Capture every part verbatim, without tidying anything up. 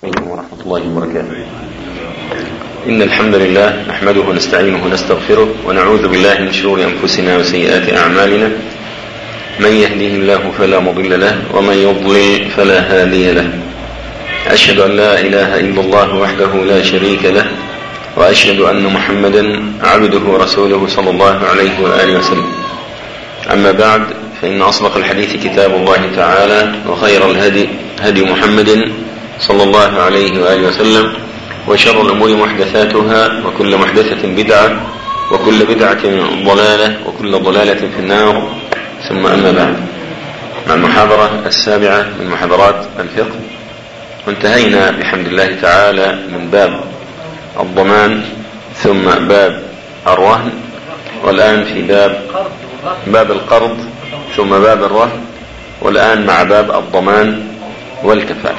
عليكم ورحمة الله وبركاته. إن الحمد لله نحمده ونستعينه ونستغفره ونعوذ بالله من شرور أنفسنا وسيئات أعمالنا. من يهده الله فلا مضل له ومن يضلل فلا هادي له. أشهد أن لا إله إلا الله وحده لا شريك له وأشهد أن محمدا عبده ورسوله صلى الله عليه وآله وسلم. أما بعد، فإن أصدق الحديث كتاب الله تعالى، وخير الهدي هدي محمد صلى الله عليه وآله وسلم، وشر الأمور محدثاتها، وكل محدثة بدعة، وكل بدعة ضلالة، وكل ضلالة في النار. ثم أما بعد، مع المحاضرة السابعة من محاضرات الفقه، وانتهينا بحمد الله تعالى من باب الضمان، ثم باب الرهن، والآن في باب باب القرض، ثم باب الرهن، والآن مع باب الضمان والكفالة.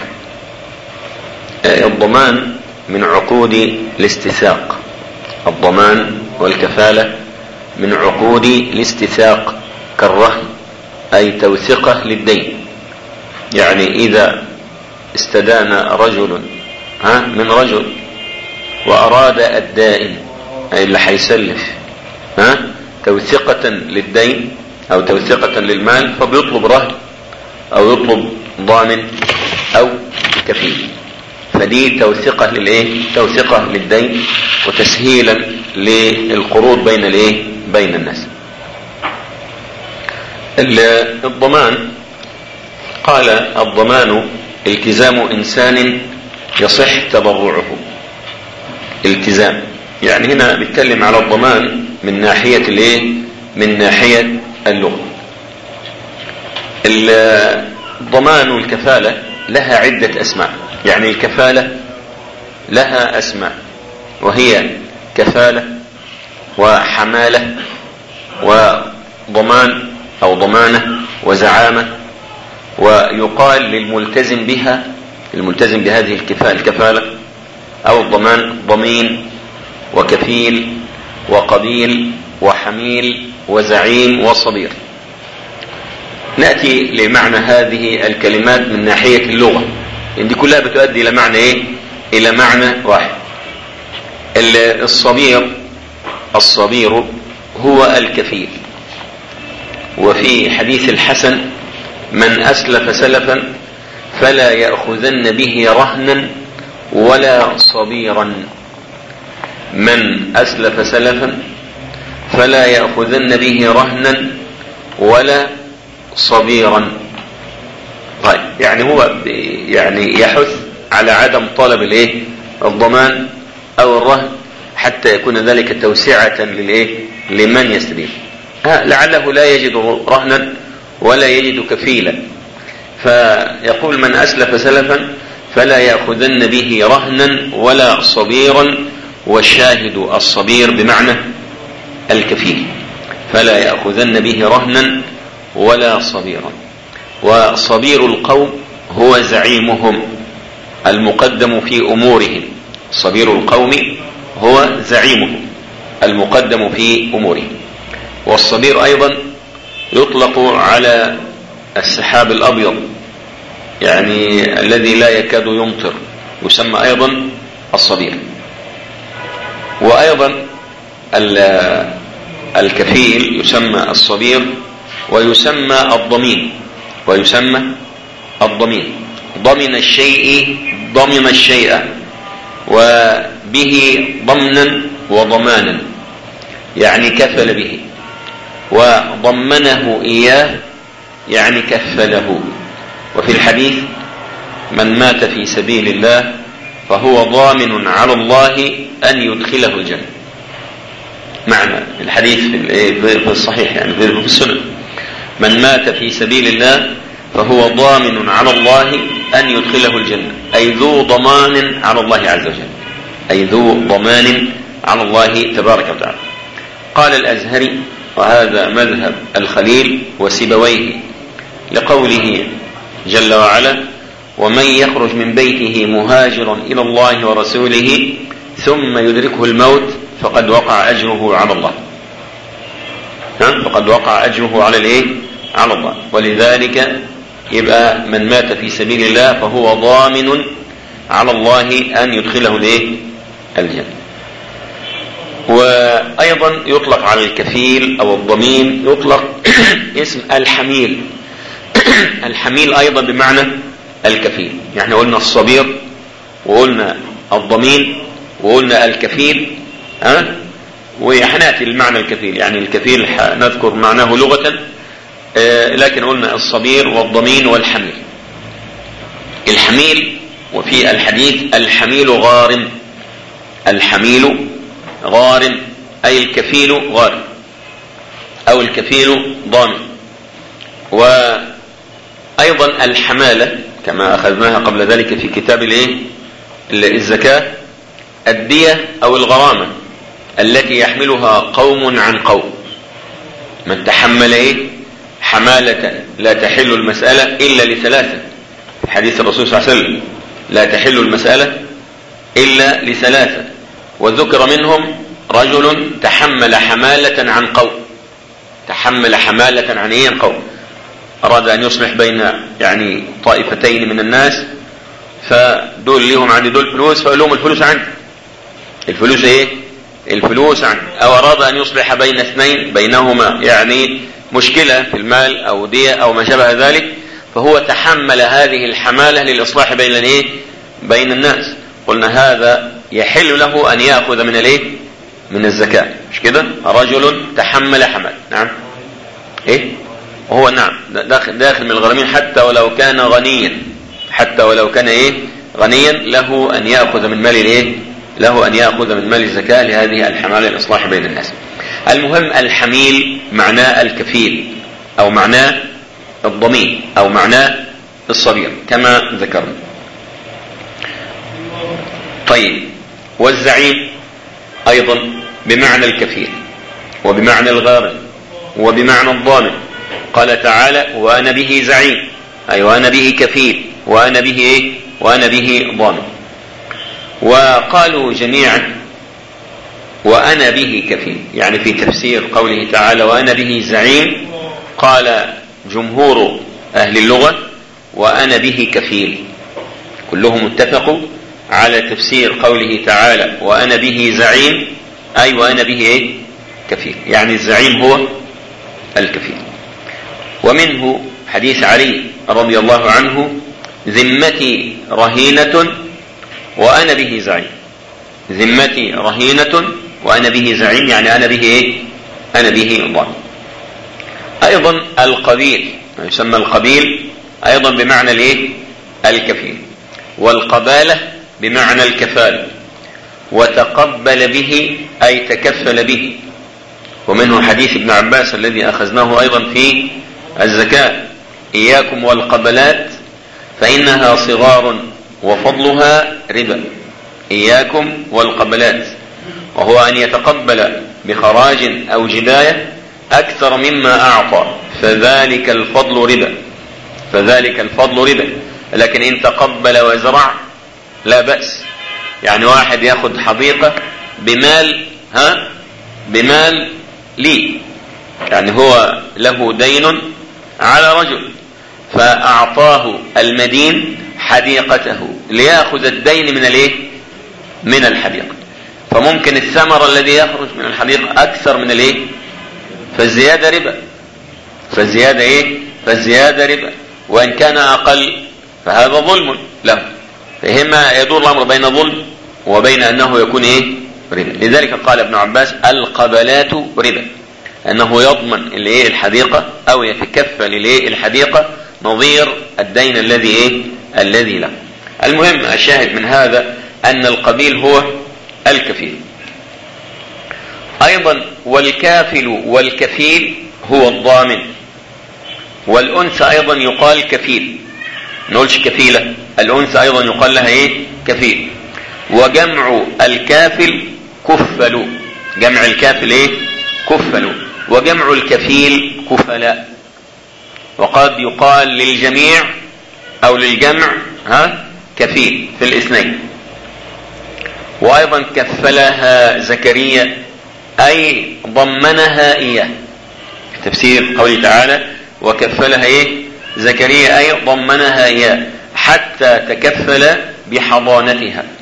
الضمان من عقود الاستثاق، الضمان والكفالة من عقود الاستثاق كالرهن، أي توثقة للدين. يعني إذا استدان رجل ها من رجل وأراد الدائن، أي اللي حيسلف ها توثقة للدين أو توثقة للمال، فبيطلب رهن أو يطلب ضامن أو كفيل. فدي توثقة للإيه؟ توثقة للدين وتسهيلا للقروض بين الإيه؟ بين الناس. الضمان، قال الضمان التزام إنسان يصح تبرعه. التزام يعني هنا بيتكلم على الضمان من ناحية الإيه؟ من ناحية اللغة. الضمان والكفالة لها عدة أسماء. يعني الكفالة لها أسماء، وهي كفالة وحمالة وضمان أو ضمانة وزعامة. ويقال للملتزم بها، الملتزم بهذه الكفالة أو الضمان، ضمين وكفيل وقبيل وحميل وزعيم وصبير. نأتي لمعنى هذه الكلمات من ناحية اللغة، لأن دي كلها بتؤدي إلى معنى إيه؟ إلى معنى واحد. الصبير الصبير هو الكفيل. وفي حديث الحسن: من أسلف سلفا فلا يأخذن به رهنا ولا صبيرا. من أسلف سلفا فلا يأخذن به رهنا ولا صبيرا. طيب، يعني هو يعني يحث على عدم طلب الايه؟ الضمان او الرهن، حتى يكون ذلك توسعة للايه؟ لمن يستدين. لعله لا يجد رهنا ولا يجد كفيلا، فيقول: من أسلف سلفا فلا يأخذن به رهنا ولا صبيرا. والشاهد الصبير بمعنى الكفيل. فلا يأخذن به رهنا ولا صبيرا. وصبير القوم هو زعيمهم المقدم في أمورهم. صبير القوم هو زعيمهم المقدم في أمورهم. والصبير أيضا يطلق على السحاب الأبيض، يعني الذي لا يكاد يمطر، يسمى أيضا الصبير. وأيضا الكفيل يسمى الصبير، ويسمى الضمين ويسمى الضمين. ضمن الشيء ضمن الشيء، وبه ضمنا وضمانا، يعني كفل به. وضمنه إياه يعني كفله. وفي الحديث: من مات في سبيل الله فهو ضامن على الله أن يدخله الجنة. معنى الحديث في الصحيح، يعني في السنن: من مات في سبيل الله فهو ضامن على الله أن يدخله الجنة، أي ذو ضمان على الله عز وجل، أي ذو ضمان على الله تبارك وتعالى. قال الأزهري، وهذا مذهب الخليل وسيبويه، لقوله جل وعلا: ومن يخرج من بيته مهاجرا إلى الله ورسوله ثم يدركه الموت فقد وقع أجره على الله. فقد وقع أجره على الإيه؟ على الله. ولذلك يبقى من مات في سبيل الله فهو ضامن على الله أن يدخله الايه الجنة. وأيضا يطلق على الكفيل أو الضمين يطلق اسم الحميل. الحميل أيضا بمعنى الكفيل، يعني قلنا الصبير وقلنا الضمين وقلنا الكفيل، ها وحناتي المعنى الكفيل، يعني الكفيل نذكر معناه لغة، لكن قلنا الصبير والضمين والحميل. الحميل وفي الحديث الحميل غارم، الحميل غارم أي الكفيل غارم أو الكفيل ضامن. وأيضا الحمالة كما أخذناها قبل ذلك في كتاب الايه الزكاة، الدية أو الغرامة التي يحملها قوم عن قوم. من تحمل ايه حمالة لا تحل المسألة إلا لثلاثة، حديث الرسول صلى الله عليه وسلم لا تحل المسألة إلا لثلاثة، وذكر منهم رجل تحمل حمالة عن قوم. تحمل حمالة عن ايه قوم، أراد أن يصلح بين يعني طائفتين من الناس، فدول ليهم عندي دول فلوس، فقال لهم الفلوس عندي، الفلوس ايه الفلوس عندي. أو أراد أن يصلح بين اثنين بينهما يعني مشكلة في المال أو دية أو ما شابه ذلك، فهو تحمل هذه الحمالة للإصلاح بين الايه بين الناس. قلنا هذا يحل له أن يأخذ من الايه من الزكاة، مش كده؟ رجل تحمل حمل، نعم ايه وهو نعم داخل, داخل من الغرامين، حتى ولو كان غنيا، حتى ولو كان ايه غنيا له أن يأخذ من مال الايه له أن يأخذ من مال الزكاة لهذه الحمالة للإصلاح بين الناس. المهم الحميل معناه الكفيل أو معناه الضمين أو معناه الصبير كما ذكرنا. طيب، والزعيم أيضا بمعنى الكفيل وبمعنى الغارم وبمعنى الضامن. قال تعالى وأنا به زعيم، أي وأنا به كفيل وأنا به إيه؟ وأنا به ضامن. وقالوا جميعا وأنا به كفيل، يعني في تفسير قوله تعالى وأنا به زعيم قال جمهور أهل اللغة وأنا به كفيل، كلهم اتفقوا على تفسير قوله تعالى وأنا به زعيم، أي وأنا به إيه؟ كفيل، يعني الزعيم هو الكفيل. ومنه حديث علي رضي الله عنه ذمتي رهينة وأنا به زعيم. ذمتي رهينة وأنا به زعيم، يعني أنا به إيه؟ أنا به ضامن. أيضا القبيل يسمى القبيل أيضا بمعنى الإيه؟ الكفيل. والقبالة بمعنى الكفال. وتقبل به أي تكفل به. ومنه حديث ابن عباس الذي أخذناه أيضا في الزكاة إياكم والقبلات فإنها صغار وفضلها ربا. إياكم والقبلات، وهو أن يتقبل بخراج أو جداية أكثر مما أعطى، فذلك الفضل ربا، فذلك الفضل ربا. لكن إن تقبل وزرع لا بأس، يعني واحد يأخذ حديقة بمال ها بمال لي، يعني هو له دين على رجل فأعطاه المدين حديقته ليأخذ الدين من الايه من الحديقة، فممكن الثمر الذي يخرج من الحديقة أكثر من الايه فالزيادة ربا، فالزيادة ايه فالزيادة ربا، وإن كان أقل فهذا ظلم له. فهما يدور الأمر بين ظلم وبين أنه يكون ايه ربا. لذلك قال ابن عباس القبلات ربا، أنه يضمن الايه الحديقة أو يتكفل الايه الحديقة نظير الدين الذي ايه الذي له. المهم الشاهد من هذا أن القبيل هو الكفيل. أيضا والكافل والكفيل هو الضامن. والأنثى أيضا يقال كفيل، نقولش كفيلة، الأنثى أيضا يقال لها ايه كفيل. وجمع الكافل كفلوا، جمع الكافل ايه كفلوا، وجمع الكفيل كفلاء. وقد يقال للجميع أو للجمع ها كفيل في الاثنين. وأيضا كفلها زكريا أي ضمنها إياه، في تفسير قوله تعالى وكفلها إيه زكريا أي ضمنها إياه حتى تكفل بحضانتها.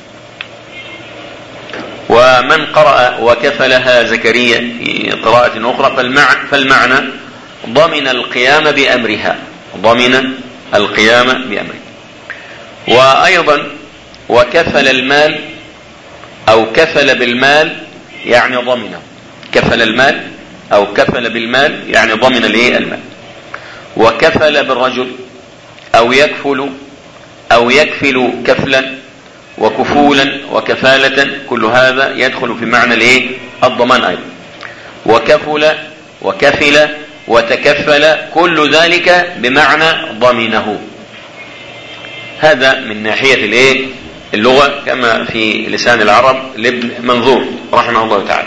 ومن قرأ وكفلها زكريا في قراءة أخرى فالمعنى ضمن القيام بأمرها، ضمن القيام بأمرها. وأيضا وكفل المال أو كفل بالمال يعني ضمنه، كفل المال أو كفل بالمال يعني ضمن الايه المال. وكفل بالرجل أو يكفل أو يكفل كفلا وكفولا وكفالة، كل هذا يدخل في معنى الايه الضمان أيضا. وكفل وكفل وتكفل كل ذلك بمعنى ضمنه. هذا من ناحية الايه اللغة كما في لسان العرب لابن منظور رحمه الله تعالى.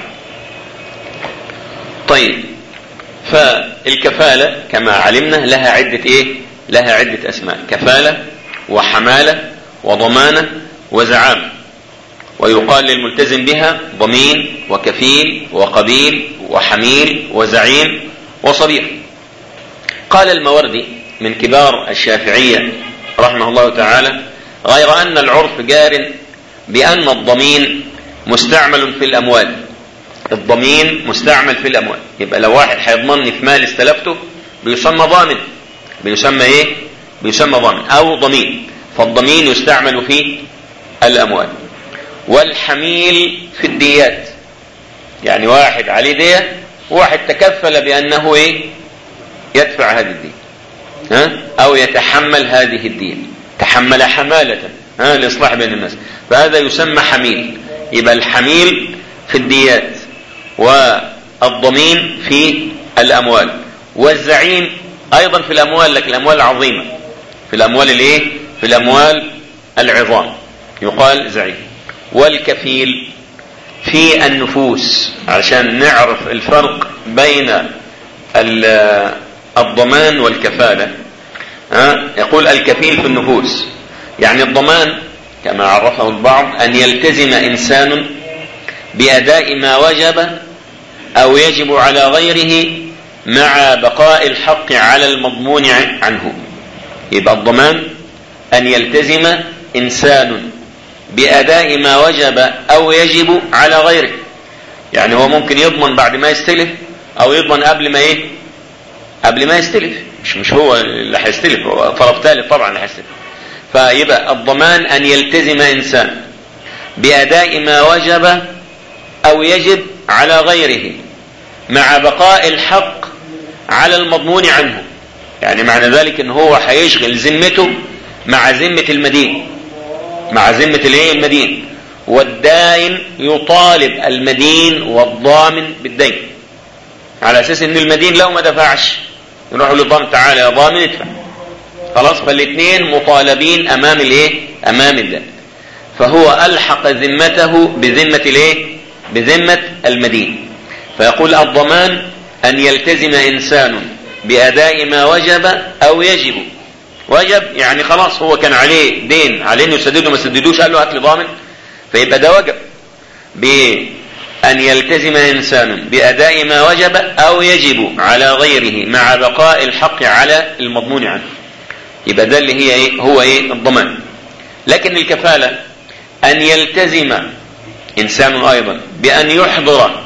طيب، فالكفالة كما علمنا لها عدة ايه لها عدة اسماء: كفالة وحمالة وضمانة وزعامة. ويقال للملتزم بها ضمين وكفيل وقبيل وحميل وزعيم وصبير. قال الموردي من كبار الشافعية رحمه الله تعالى: غير أن العرف جار بأن الضمين مستعمل في الأموال. الضمين مستعمل في الأموال، يبقى لو واحد هيضمنني في مال استلفته بيسمى ضامن، بيسمى ايه بيسمى ضامن أو ضمين. فالضمين يستعمل في الأموال. والحميل في الديات، يعني واحد عليه دية وواحد تكفل بأنه ايه يدفع هذه الدية، ها أو يتحمل هذه الدية، تحمل حمالة ها لإصلاح بين الناس، فهذا يسمى حميل. يبقى الحميل في الديات والضمين في الأموال. والزعيم أيضا في الأموال، لكن الأموال العظيمة، في الأموال الايه في الأموال العظام يقال زعيم. والكفيل في النفوس، علشان نعرف الفرق بين الضمان والكفالة. يقول الكفيل في النفوس، يعني الضمان كما عرفه البعض أن يلتزم إنسان بأداء ما وجب أو يجب على غيره مع بقاء الحق على المضمون عنه. يبقى الضمان أن يلتزم إنسان بأداء ما وجب أو يجب على غيره. يعني هو ممكن يضمن بعد ما يستلف أو يضمن قبل ما إيه قبل ما يستلف، مش مش هو اللي هيستلف، هو طرف ثالث طبعا اللي هيستلف. فيبقى الضمان أن يلتزم إنسان بأداء ما وجب أو يجب على غيره مع بقاء الحق على المضمون عنه. يعني معنى ذلك ان هو هيشغل ذمته مع ذمة المدين، مع ذمة الايه المدين، والدائن يطالب المدين والضامن بالدين، على اساس ان المدين لو ما دفعش يروحوا للضامن: تعالى يا ضامن ادفع. خلاص، فالاثنين مطالبين امام الايه امام الدائن. فهو الحق ذمته بذمة الايه بذمة المدين. فيقول الضمان ان يلتزم انسان بأداء ما وجب أو يجب. وجب يعني خلاص هو كان عليه دين، عليه انه يسدده، ما سددوش قال له هات لي ضامن، فيبقى ده وجب. بأن يلتزم إنسان بأداء ما وجب أو يجب على غيره مع بقاء الحق على المضمون عنه. يبقى ده اللي هي إيه هو إيه الضمان. لكن الكفالة أن يلتزم إنسان أيضا بأن يحضر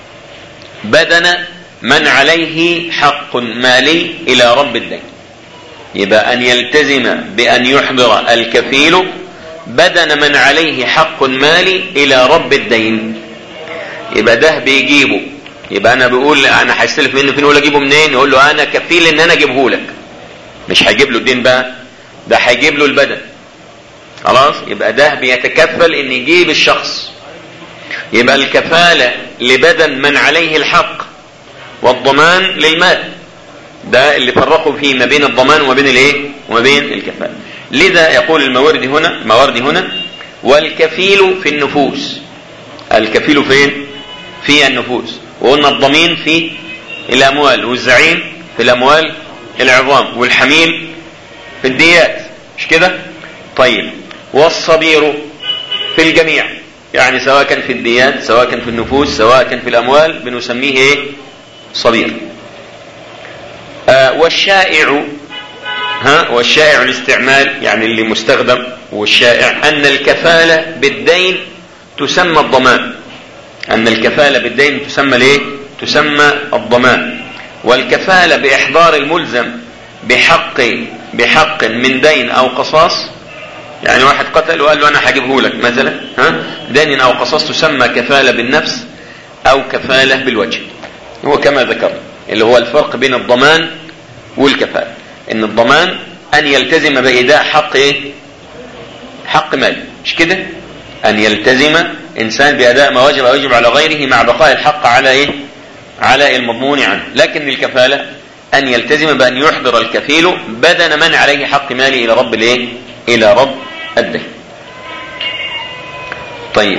بدن من عليه حق مالي إلى رب الدين. يبقى أن يلتزم بأن يحضر الكفيل بدن من عليه حق مالي إلى رب الدين. يبقى ده بيجيبه. يبقى أنا بقول أنا هستلف منه فين، ولا أجيبه منين؟ يقول له أنا كفيل إن أنا أجيبه لك. مش هيجيب له الدين بقى، ده هيجيب له البدن. خلاص، يبقى ده بيتكفل إن يجيب الشخص. يبقى الكفالة لبدن من عليه الحق، والضمان للمال. ده اللي فرقوا فيه ما بين الضمان وما بين الايه وما بين الكفالة. لذا يقول الموردي هنا موردي هنا والكفيل في النفوس. الكفيل فين؟ في النفوس. وقلنا الضمين في الأموال، والزعيم في الأموال العظام، والحميل في الديات، مش كده؟ طيب، والصبير في الجميع، يعني سواء كان في الديات سواء كان في النفوس سواء كان في الأموال بنسميه ايه؟ صبير. آه والشائع ها والشائع الاستعمال يعني اللي مستخدم والشائع أن الكفالة بالدين تسمى الضمان. أن الكفالة بالدين تسمى ليه؟ تسمى الضمان. والكفالة بإحضار الملزم بحق بحق من دين أو قصاص، يعني واحد قتل وقال له أنا هجيبه لك مثلا، ها دين أو قصاص، تسمى كفالة بالنفس أو كفالة بالوجه. هو كما ذكر اللي هو الفرق بين الضمان والكفالة، إن الضمان أن يلتزم بإيداء حق إيه؟ حق مالي، مش كده؟ أن يلتزم إنسان بأداء ما وجب ويجب على غيره مع بقاء الحق على إيه؟ على المضمون عنه. لكن الكفالة أن يلتزم بأن يحضر الكفيل بدن من عليه حق مالي إلى رب الإيه؟ إلى رب الدين. طيب،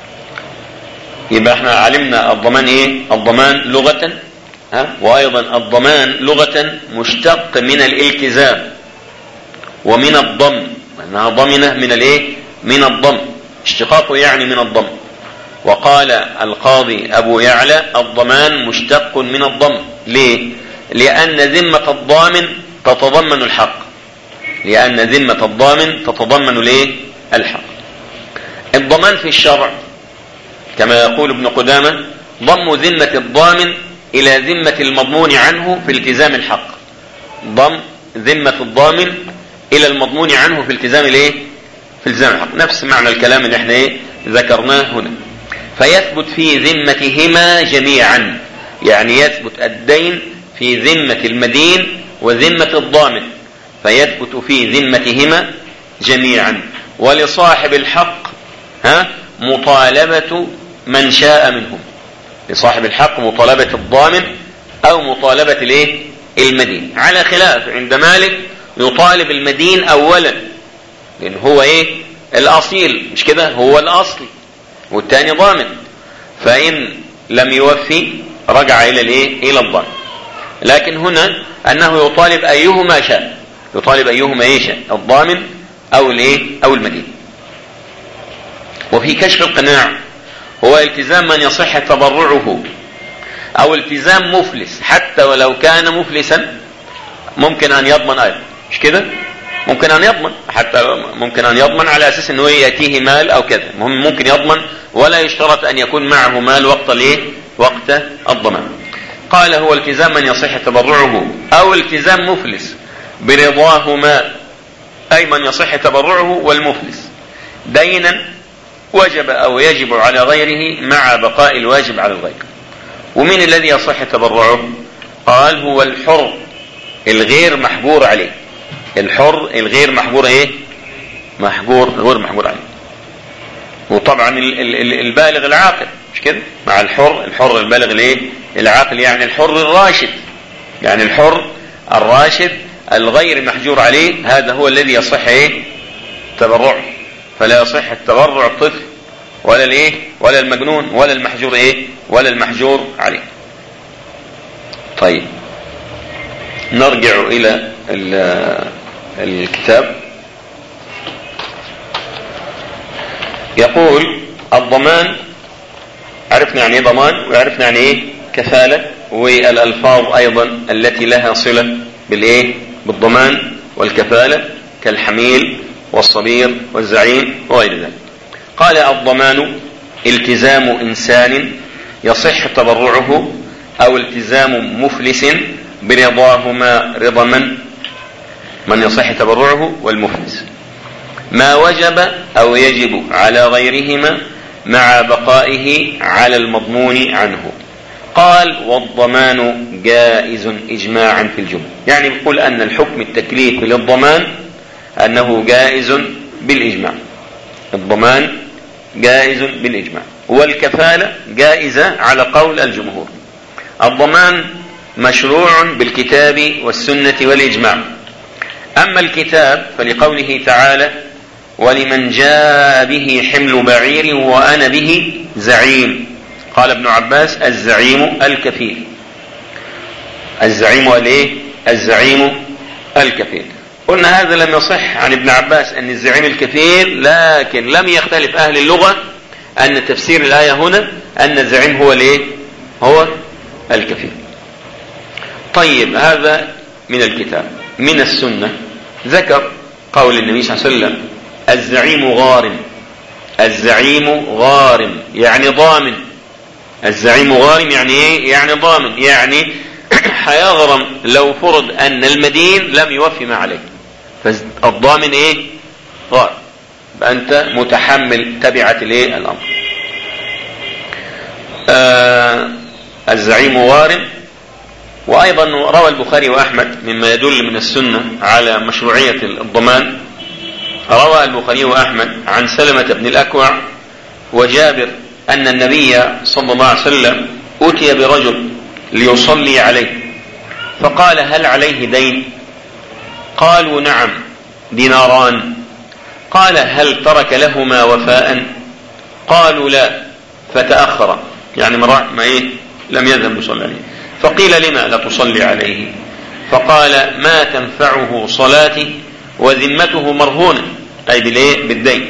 يبقى احنا علمنا الضمان إيه؟ الضمان لغة، ها؟ وأيضا الضمان لغة مشتق من الالتزام ومن الضم، أنها ضمنة من الإيه؟ من الضم، اشتقاقه يعني من الضم. وقال القاضي أبو يعلى الضمان مشتق من الضم. ليه؟ لأن ذمة الضامن تتضمن الحق، لأن ذمة الضامن تتضمن ليه؟ الحق. الضمان في الشرع كما يقول ابن قدامة ضم ذمة الضامن إلى ذمة المضمون عنه في التزام الحق. ضم ذمة الضامن إلى المضمون عنه في التزام الايه؟ في التزام الحق. نفس معنى الكلام اللي احنا ايه ذكرناه هنا. فيثبت في ذمتهما جميعا، يعني يثبت الدين في ذمة المدين وذمة الضامن، فيثبت في ذمتهما جميعا. ولصاحب الحق ها مطالبة من شاء منهم، لصاحب الحق مطالبة الضامن أو مطالبة الايه؟ المدين، على خلاف عند مالك يطالب المدين أولا، لأن هو ايه؟ الأصيل، مش كده؟ هو الأصل والتاني ضامن، فإن لم يوفي رجع إلى الايه؟ إلى الضامن. لكن هنا أنه يطالب أيهما شاء، يطالب أيهما ايه شاء، الضامن أو الايه؟ أو المدين. وفي كشف القناع هو التزام من يصح تبرعه أو التزام مفلس، حتى ولو كان مفلسا ممكن أن يضمن أيضا، مش كده؟ ممكن أن يضمن، حتى ممكن أن يضمن على أساس أنه يأتيه مال أو كذا، المهم ممكن يضمن ولا يشترط أن يكون معه مال وقت الايه؟ وقت الضمان. قال هو التزام من يصح تبرعه أو التزام مفلس برضاهما، أي من يصح تبرعه والمفلس دينا وجب أو يجب على غيره مع بقاء الواجب على الغير. ومن الذي يصح تبرعه؟ قال هو الحر الغير محجور عليه، الحر الغير محجور ايه؟ محجور غير محجور عليه. وطبعا البالغ العاقل، مش كده؟ مع الحر، الحر البالغ الايه؟ العاقل، يعني الحر الراشد، يعني الحر الراشد الغير محجور عليه، هذا هو الذي يصح ايه؟ تبرعه. فلا يصح التبرع الطفل ولا الايه؟ ولا المجنون ولا المحجور ايه؟ ولا المحجور عليه. طيب، نرجع الى الكتاب. يقول الضمان، عرفنا يعني ايه ضمان وعرفنا يعني ايه كفالة، والالفاظ ايضا التي لها صلة بالايه؟ بالضمان والكفالة، كالحميل والصبير والزعيم وغير ذلك. قال الضمان التزام إنسان يصح تبرعه أو التزام مفلس برضاهما، رضا من من يصح تبرعه والمفلس، ما وجب أو يجب على غيرهما مع بقائه على المضمون عنه. قال والضمان جائز إجماعا في الجملة، يعني بيقول أن الحكم التكليفي للضمان أنه جائز بالإجماع، الضمان جائز بالإجماع، والكفالة جائزة على قول الجمهور. الضمان مشروع بالكتاب والسنة والإجماع. أما الكتاب فلقوله تعالى ولمن جاء به حمل بعير وأنا به زعيم. قال ابن عباس الزعيم الكفيل، الزعيم الايه؟ الزعيم الكفيل. قلنا هذا لم يصح عن ابن عباس أن الزعيم الكفيل، لكن لم يختلف أهل اللغة أن تفسير الآية هنا أن الزعيم هو الايه؟ هو الكفيل. طيب، هذا من الكتاب. من السنة ذكر قول النبي صلى الله عليه وسلم الزعيم غارم. الزعيم غارم يعني ضامن. الزعيم غارم يعني ايه؟ يعني ضامن، يعني حيغرم لو فرض ان المدين لم يوفي ما عليه، فالضامن ايه؟ غارم، فانت متحمل تبعة الايه؟ الامر. آه الزعيم غارم. وايضا روى البخاري واحمد مما يدل من السنة على مشروعية الضمان، روى البخاري واحمد عن سلمة بن الاكوع وجابر ان النبي صلى الله عليه وسلم اتي برجل ليصلي عليه فقال هل عليه دين؟ قالوا نعم ديناران. قال هل ترك لهما وفاء؟ قالوا لا فتأخر، يعني ما ما ايه لم يذهب يصلي عليه. فقيل لما لا تصلي عليه؟ فقال ما تنفعه صلاتي وذمته مرهونة، اي بالايه؟ بالدين.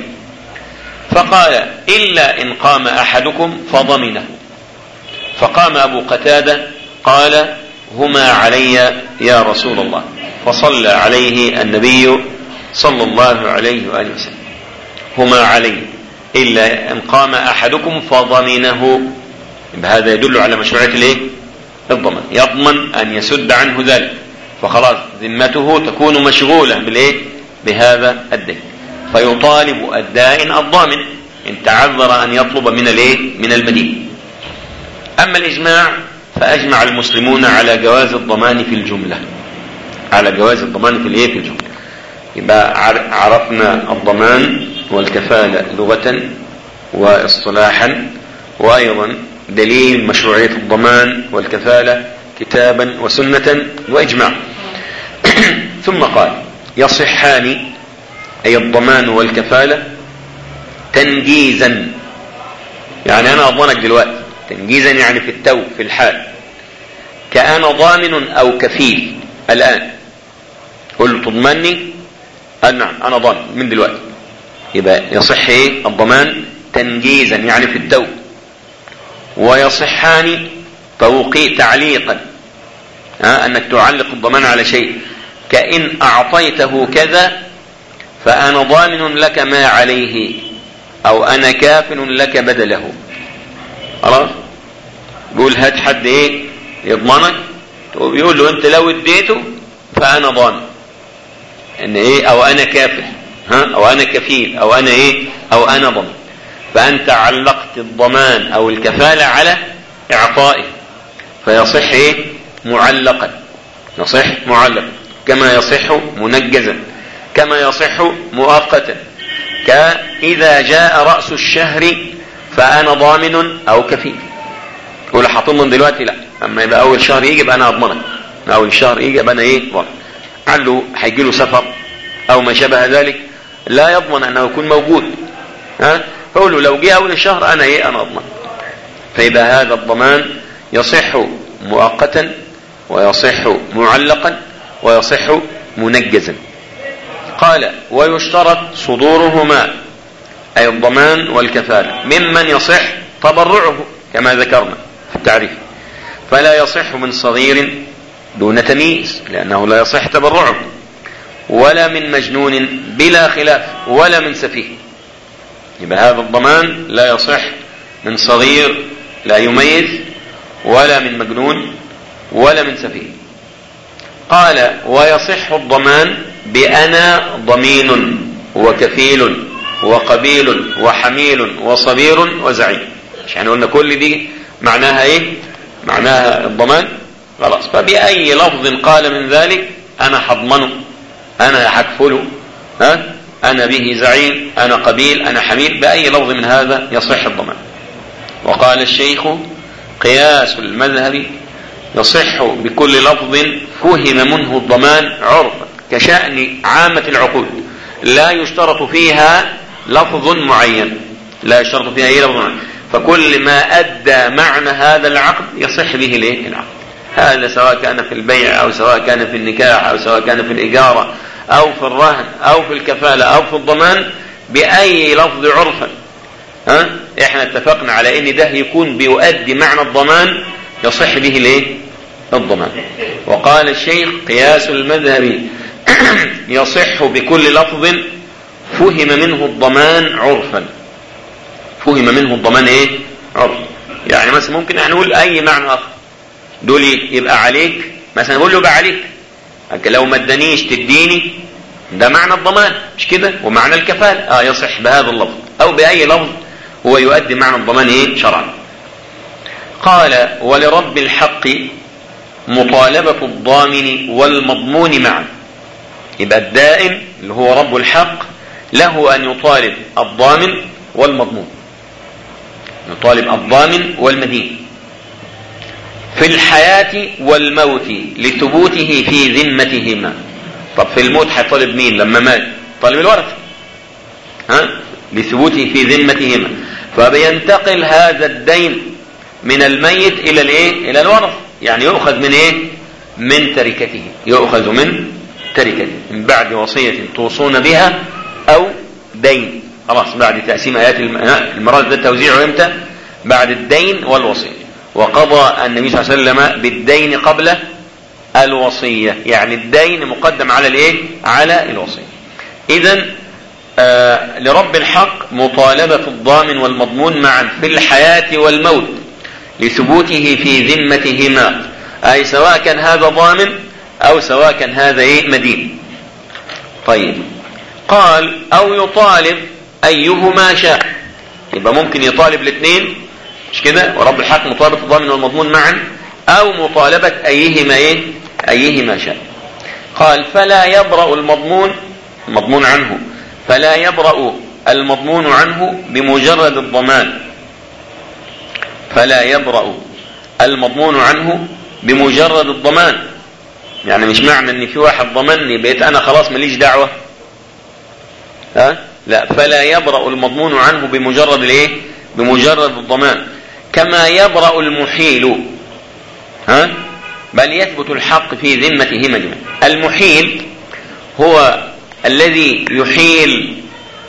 فقال إلا إن قام أحدكم فضمنه. فقام أبو قتادة قال هما علي يا رسول الله، فصلى عليه النبي صلى الله عليه وآله وسلم. هما علي إلا إن قام أحدكم فضمنه، بهذا يدل على مشروعية الايه؟ الضمان، يضمن أن يسد عنه ذلك، فخلاص ذمته تكون مشغولة بالايه؟ بهذا الدين، فيطالب الدائن الضامن إن تعذر أن يطلب من الايه؟ من المدين. أما الإجماع فأجمع المسلمون على جواز الضمان في الجملة، على جواز الضمان في الايه؟ في الجملة. يبقى عرفنا الضمان والكفالة لغة واصطلاحا، وأيضا دليل مشروعية الضمان والكفالة كتابا وسنة وإجماع. ثم قال يصحان أي الضمان والكفالة تنجيزا، يعني أنا أضمنك دلوقتي، تنجيزا يعني في التو في الحال، كأنا ضامن أو كفيل الآن. قل له تضمني؟ قال نعم أنا ضامن من دلوقتي. يبقى يصح إيه؟ الضمان تنجيزا يعني في التو. ويصحان توقيع تعليقا، ها أنك تعلق الضمان على شيء، كأن أعطيته كذا فأنا ضامن لك ما عليه، أو أنا كافل لك بدله. خلاص؟ يقول هات حد إيه يضمنك، يقول له أنت لو اديته فأنا ضامن إن إيه، أو أنا كافل، ها، أو أنا كفيل، أو أنا إيه، أو أنا ضامن. فأنت علقت الضمان أو الكفالة على إعطائه، فيصح إيه؟ معلقا، يصح معلقا، كما يصح منجزا، كما يصح مؤقتا، كإذا جاء رأس الشهر فأنا ضامن أو كفيل. يقول حاطمن دلوقتي لا، أما يبقى أول شهر يجي يبقى أنا أضمنك، أول شهر يجي يبقى أنا إيه ضامن. عنده هيجي له سفر أو ما شابه ذلك لا يضمن أنه يكون موجود، ها، فقول له لو جه أول الشهر أنا إيه أنا أضمن. فيبقى هذا الضمان يصح مؤقتا ويصح معلقا ويصح منجزا. قال ويشترط صدورهما أي الضمان والكفالة ممن يصح تبرعه كما ذكرنا في التعريف، فلا يصح من صغير دون تمييز لأنه لا يصح تبرعه، ولا من مجنون بلا خلاف، ولا من سفيه. يبقى هذا الضمان لا يصح من صغير لا يميز، ولا من مجنون، ولا من سفيه. قال ويصح الضمان بأنا ضمين وكفيل وقبيل وحميل وصبير وزعيم. يعني قلنا كل دي معناها ايه؟ معناها الضمان. خلاص، فبأي لفظ قال من ذلك أنا حضمنه، أنا هكفله، ها، أنا به زعيم، أنا قبيل، أنا حميل، بأي لفظ من هذا يصح الضمان. وقال الشيخ قياس المذهب يصح بكل لفظ فهم منه الضمان عرفا كشأن عامة العقود، لا يشترط فيها لفظ معين، لا يشترط فيها أي لفظ معين، فكل ما أدى معنى هذا العقد يصح به ليه العقد. هذا سواء كان في البيع أو سواء كان في النكاح أو سواء كان في الإجارة أو في الرهن أو في الكفالة أو في الضمان، بأي لفظ عرفا، ها، احنا اتفقنا على ان ده يكون بيؤدي معنى الضمان يصح به ليه الضمان. وقال الشيخ قياس المذهب يصح بكل لفظ فهم منه الضمان عرفا. فهم منه الضمان ايه؟ عرفا. يعني مثلا ممكن احنا نقول اي معنى اخر، دول يبقى عليك، مثلا نقول له يبقى عليك لو ما ادانيش تديني، ده معنى الضمان مش كده؟ ومعنى الكفالة اه يصح بهذا اللفظ او باي لفظ هو يؤدي معنى الضمان ايه؟ شرعا. قال ولرب الحق مطالبة الضامن والمضمون معا. يبقى الدائن اللي هو رب الحق له ان يطالب الضامن والمضمون، يطالب الضامن والمدين في الحياة والموت لثبوته في ذمتهما. طب في الموت هيطالب مين لما مات؟ طالب الورثة ها لثبوته في ذمتهما. فبينتقل هذا الدين من الميت الى الايه؟ الى الورثة. يعني يؤخذ من ايه؟ من تركته، يؤخذ من تركته من بعد وصية توصون بها او دين. خلاص بعد تقسيم ايات المراد ده توزيعه امتى؟ بعد الدين والوصية. وقضى النبي صلى الله عليه وسلم بالدين قبل الوصية، يعني الدين مقدم على الايه؟ على الوصية. اذن آه لرب الحق مطالبة الضامن والمضمون معا في الحياة والموت لثبوته في ذمتهما، اي سواء كان هذا ضامن او سواء كان هذا ايه؟ مدين. طيب قال او يطالب ايهما شاء. يبقى ممكن يطالب الاثنين مش كده؟ ورب الحق مطالبة الضامن والمضمون معا او مطالبة ايهما ايه؟ ايهما شاء. قال فلا يبرأ المضمون المضمون عنه فلا يبرأ المضمون عنه بمجرد الضمان. فلا يبرأ المضمون عنه بمجرد الضمان. يعني مش معنى ان في واحد ضمني بقيت انا خلاص ماليش دعوة، ها؟ لا، فلا يبرأ المضمون عنه بمجرد الايه؟ بمجرد الضمان. كما يبرأ المحيل، ها؟ بل يثبت الحق في ذمتهما جميعا. المحيل هو الذي يحيل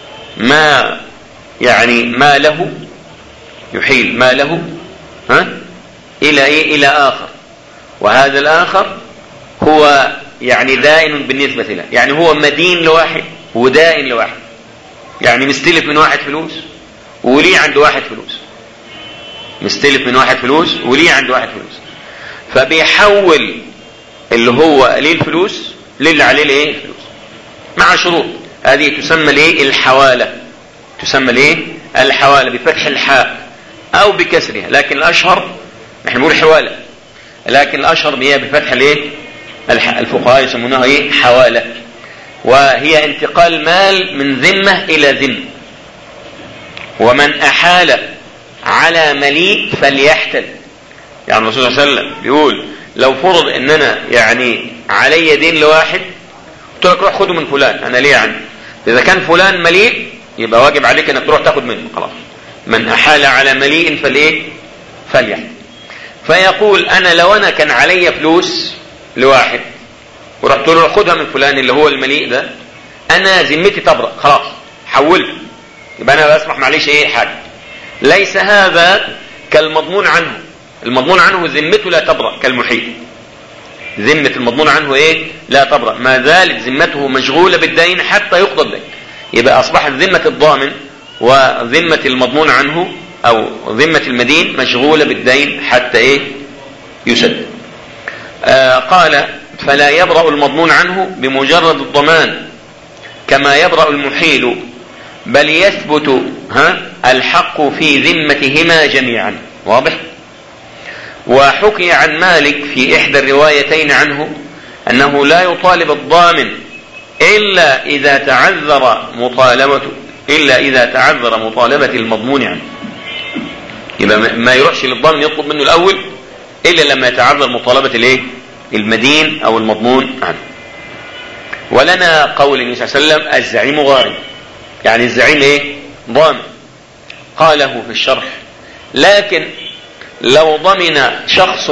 ما يعني ما له، يحيل ما له ها الى ايه؟ الى اخر، وهذا الاخر هو يعني دائن بالنسبة له. يعني هو مدين لواحد ودائن لواحد، يعني مستلف من واحد فلوس وليه عند واحد فلوس، مستلف من واحد فلوس وليه عند واحد فلوس، فبيحول اللي هو ليه الفلوس للي عليه الايه؟ الفلوس، مع شروط. هذه تسمى الايه؟ الحوالة. تسمى الايه؟ الحوالة بفتح الحاء او بكسرها، لكن الاشهر نحن نقول حوالة، لكن الاشهر هي بفتح الايه؟ الفقهاء يسمونها ايه؟ حوالة. وهي انتقال مال من ذمة الى ذمة. ومن احال على مليء فليحتل. يعني الرسول صلى الله عليه وسلم بيقول لو فرض ان انا يعني علي دين لواحد قلت لك روح خده من فلان، انا ليه عني؟ اذا كان فلان مليء يبقى واجب عليك انك تروح تاخد منه خلاص. من احال على مليء فالايه؟ فليحتل. فيقول انا لو انا كان علي فلوس لواحد ورحت له خدها من فلان اللي هو المليء ده، انا ذمتي تبرأ خلاص، حولت، يبقى انا بسمح معليش ايه حاجه. ليس هذا كالمضمون عنه. المضمون عنه ذمته لا تبرأ كالمحيل. ذمة المضمون عنه ايه؟ لا تبرأ، ما زالت ذمته مشغولة بالدين حتى يقضى الدين. يبقى اصبحت ذمة الضامن وذمة المضمون عنه او ذمة المدين مشغولة بالدين حتى ايه؟ يسد. آه قال فلا يبرأ المضمون عنه بمجرد الضمان كما يبرأ المحيل، بل يثبت ها الحق في ذمتهما جميعا. واضح؟ وحكي عن مالك في إحدى الروايتين عنه أنه لا يطالب الضامن إلا إذا تعذر مطالبته إلا إذا تعذر مطالبة المضمون عنه. يبقى ما يروحش للضامن يطلب منه الأول إلا لما يتعذر مطالبة الإيه؟ المدين أو المضمون عنه. ولنا قول النبي صلى الله عليه وسلم الزعيم غارم، يعني الزعيم إيه؟ ضامن. قاله في الشرح لكن لو ضمن شخص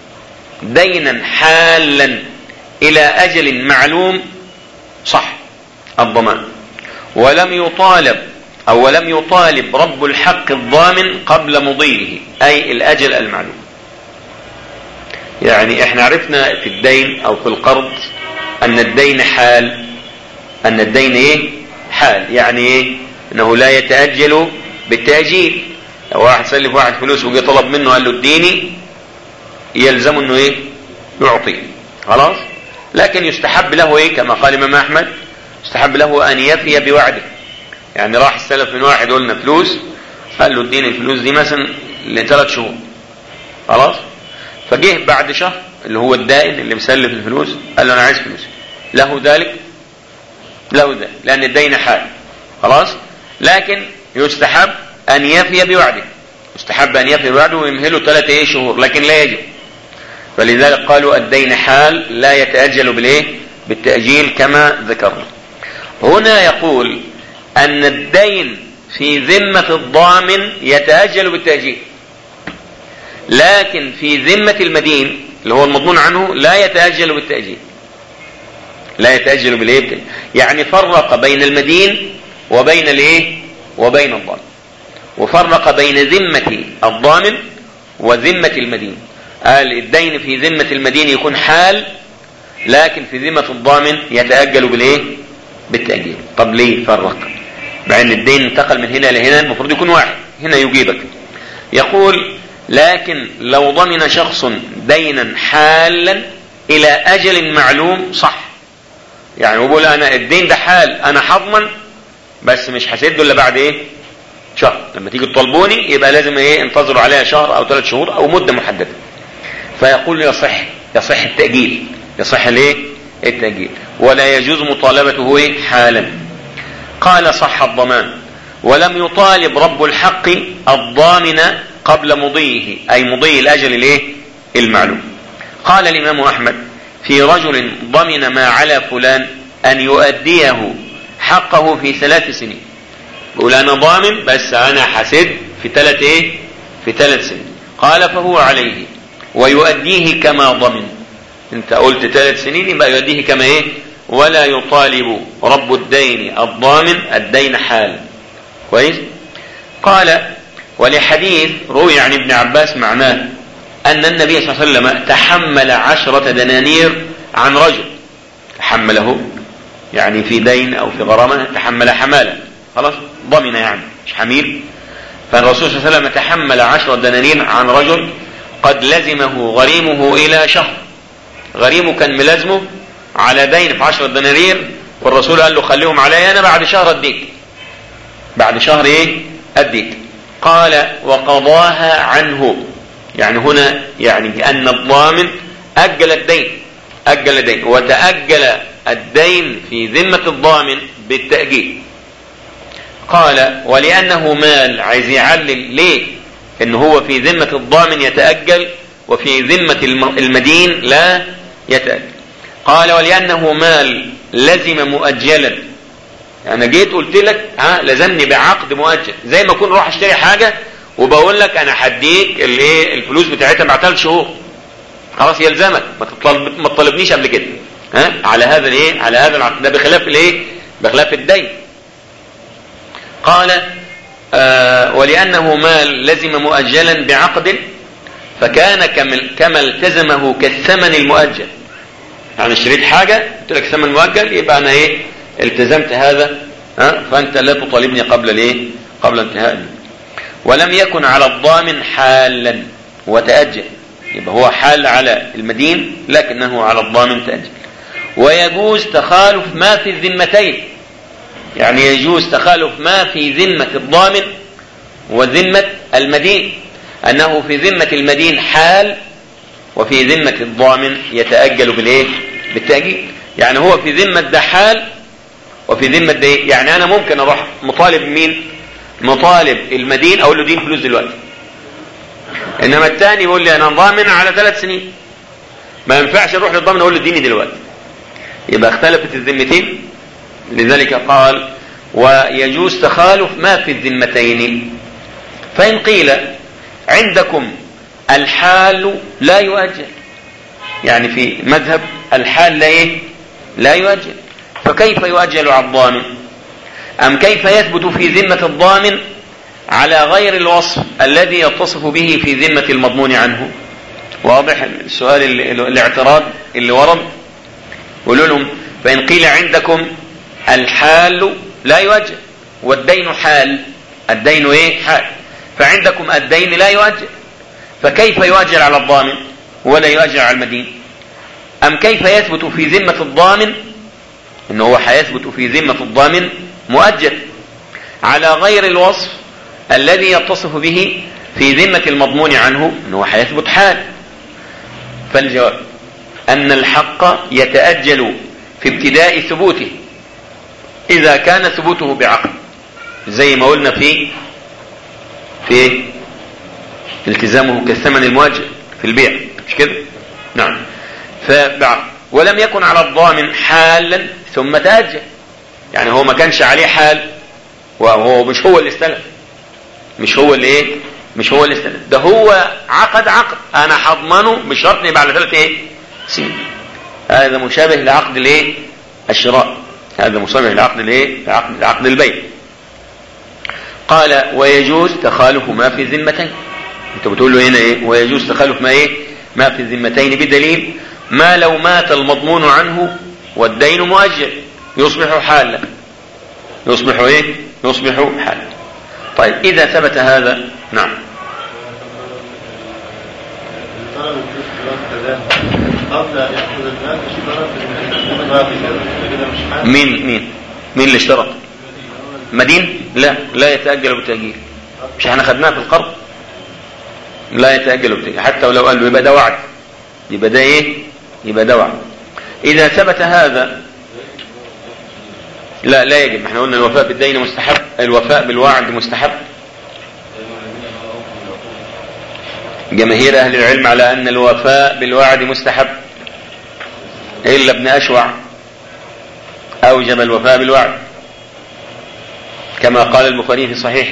دينا حالا إلى أجل معلوم صح الضمان، ولم يطالب أو ولم يطالب رب الحق الضامن قبل مضيه، أي الأجل المعلوم. يعني احنا عرفنا في الدين أو في القرض أن الدين حال، أن الدين إيه؟ حال. يعني إيه؟ أنه لا يتأجل بالتأجيل. لو واحد سلف واحد فلوس وجي طلب منه قال له اديني، يلزم أنه إيه؟ يعطيه. خلاص. لكن يستحب له إيه؟ كما قال الإمام أحمد يستحب له أن يفي بوعده. يعني راح السلف من واحد قلنا فلوس، قال له اديني الفلوس دي مثلا لثلاث شهور، خلاص. فجه بعد شهر اللي هو الدائن اللي مسلف الفلوس قال له انا عايز فلوس، له ذلك له ذلك لان الدين حال، خلاص. لكن يستحب ان يفي بوعده، يستحب ان يفي بوعده ويمهله ثلاثة ايه شهور، لكن لا يجب. فلذلك قالوا الدين حال لا يتأجل بالايه؟ بالتأجيل كما ذكرنا. هنا يقول ان الدين في ذمة الضامن يتأجل بالتأجيل، لكن في ذمة المدين اللي هو المضمون عنه لا يتأجل بالتأجيل، لا يتأجل بالايه؟ يعني فرق بين المدين وبين الايه؟ وبين الضامن، وفرق بين ذمة الضامن وذمة المدين. قال الدين في ذمة المدين يكون حال، لكن في ذمة الضامن يتأجل بالايه؟ بالتأجيل. طب ليه فرق؟ مع ان الدين انتقل من هنا لهنا المفروض يكون واحد. هنا يجيبك يقول لكن لو ضمن شخص دينا حالا الى اجل معلوم صح. يعني بقول انا الدين ده حال، انا حضمن بس مش هسده الا بعد ايه؟ شهر. لما تيجي تطلبوني يبقى لازم ايه؟ انتظروا عليها شهر او ثلاث شهور او مدة محددة. فيقول يصح يصح التأجيل، يصح الايه؟ التأجيل، ولا يجوز مطالبته ايه؟ حالا. قال صح الضمان ولم يطالب رب الحق الضامن قبل مضيه، أي مضي الأجل الايه؟ المعلوم. قال الإمام أحمد في رجل ضمن ما على فلان أن يؤديه حقه في ثلاث سنين. يقول أنا ضامن بس أنا حسد في ثلاث إيه؟ في ثلاث سنين. قال فهو عليه ويؤديه كما ضمن. أنت قلت ثلاث سنين يبقى يؤديه كما إيه؟ ولا يطالب رب الدين الضامن الدين حال. كويس. قال ولحديث روي عن ابن عباس معناه أن النبي صلى الله عليه وسلم تحمل عشرة دنانير عن رجل، تحمله يعني في دين أو في غرامة، تحمل حمالا، خلاص ضمن يعني مش حميل. فالرسول صلى الله عليه وسلم تحمل عشرة دنانير عن رجل قد لزمه غريمه إلى شهر. غريمه كان ملازمه على دين في عشرة دنانير، والرسول قال له خليهم علي أنا بعد شهر أديك، بعد شهر إيه؟ أديك. قال وقضاها عنه. يعني هنا يعني أن الضامن أجل الدين، أجل الدين وتأجل الدين في ذمة الضامن بالتأجيل. قال ولأنه مال، عايز يعلل ليه إن هو في ذمة الضامن يتأجل وفي ذمة المدين لا يتأجل. قال ولأنه مال لزم مؤجلا. أنا جيت قلت لك ها لزمني بعقد مؤجل، زي ما أكون راح أشتري حاجة وبقول لك أنا هديك الايه الفلوس بتاعتها بعد ثلاث شهور، خلاص يلزمك ما تطلب ما تطلبنيش قبل كده ها على هذا الايه على هذا العقد. ده بخلاف الايه بخلاف الدين. قال آه ولأنه مال لزم مؤجلا بعقد فكان كما التزمه كالثمن المؤجل. يعني اشتريت حاجة قلت لك ثمن مؤجل يبقى أنا إيه التزمت هذا، ها فأنت لا تطالبني قبل الإيه قبل انتهاء. ولم يكن على الضامن حالا وتأجل، يبقى هو حال على المدين لكنه على الضامن تأجل. ويجوز تخالف ما في الذمتين، يعني يجوز تخالف ما في ذمة الضامن وذمة المدين، أنه في ذمة المدين حال وفي ذمة الضامن يتأجل بالإيه بالتأجيل. يعني هو في ذمة ده حال وفي ذمة ده، يعني أنا ممكن أروح مطالب مين؟ مطالب المدين أقول له دين فلوس دلوقتي، إنما الثاني يقول لي أنا ضامن على ثلاث سنين، ما ينفعش أروح للضامن أقول له ديني دلوقتي، يبقى اختلفت الذمتين. لذلك قال ويجوز تخالف ما في الذمتين. فإن قيل عندكم الحال لا يؤجل، يعني في مذهب الحال لا إيه لا يؤجل، فكيف يؤجل على الضامن؟ أم كيف يثبت في ذمة الضامن على غير الوصف الذي يتصف به في ذمة المضمون عنه؟ واضح السؤال اللي الاعتراض اللي ورد. قولوا لهم فإن قيل عندكم الحال لا يؤجل والدين حال، الدين ايه؟ حال، فعندكم الدين لا يؤجل، فكيف يؤجل على الضامن ولا يؤجل على المدين؟ أم كيف يثبت في ذمة الضامن إنه هو حيثبت في ذمة الضامن مؤجل على غير الوصف الذي يتصف به في ذمة المضمون عنه إنه حيثبت حال؟ فالجواب أن الحق يتأجل في ابتداء ثبوته إذا كان ثبوته بعقد، زي ما قلنا في في التزامه كالثمن المؤجل في البيع، مش كده؟ نعم. فبعقد، ولم يكن على الضامن حالا ثم تأجل، يعني هو ما كانش عليه حال وهو مش هو اللي استلف، مش هو اللي ايه؟ مش هو اللي استلف، ده هو عقد عقد انا هضمنه بشرط يبقى على ثلاث ايه؟ سنين. هذا مشابه لعقد الايه؟ الشراء، هذا مشابه لعقد الايه؟ عقد عقد البيع. قال ويجوز تخالف ما في الذمتين. انت بتقول له هنا ايه؟ ويجوز تخالف ما ايه؟ ما في الذمتين بدليل ما لو مات المضمون عنه والدين مؤجل يصبح حالا، يصبح ايه؟ يصبح حالا. طيب اذا ثبت هذا، نعم. مين مين مين اللي اشترط؟ مدين؟ لا لا يتأجل بالتأجيل، مش احنا خدناها في القرض؟ لا يتأجل بالتأجيل حتى ولو قال له يبقى ده وعد، يبقى ده ايه؟ يبقى ده وعد. اذا ثبت هذا لا لا يجب. احنا قلنا الوفاء بالدين مستحب، الوفاء بالوعد مستحب. جماهير اهل العلم على ان الوفاء بالوعد مستحب، الا ابن اشوع اوجب الوفاء بالوعد كما قال البخاري في صحيحه.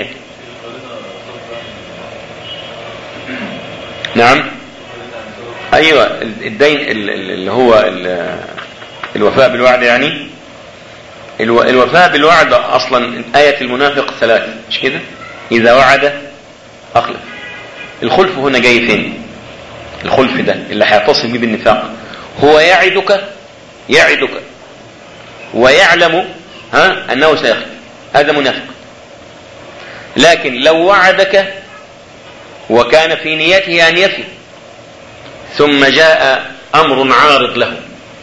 نعم ايوه، الدين اللي هو الوفاء بالوعد، يعني الوفاء بالوعد اصلا آية المنافق ثلاث، مش كده؟ اذا وعد اخلف. الخلف هنا جاي فين؟ الخلف ده اللي هيتصل به بالنفاق، هو يعدك يعدك ويعلم ها انه سيخلف، هذا منافق. لكن لو وعدك وكان في نيته ان يفي ثم جاء امر عارض له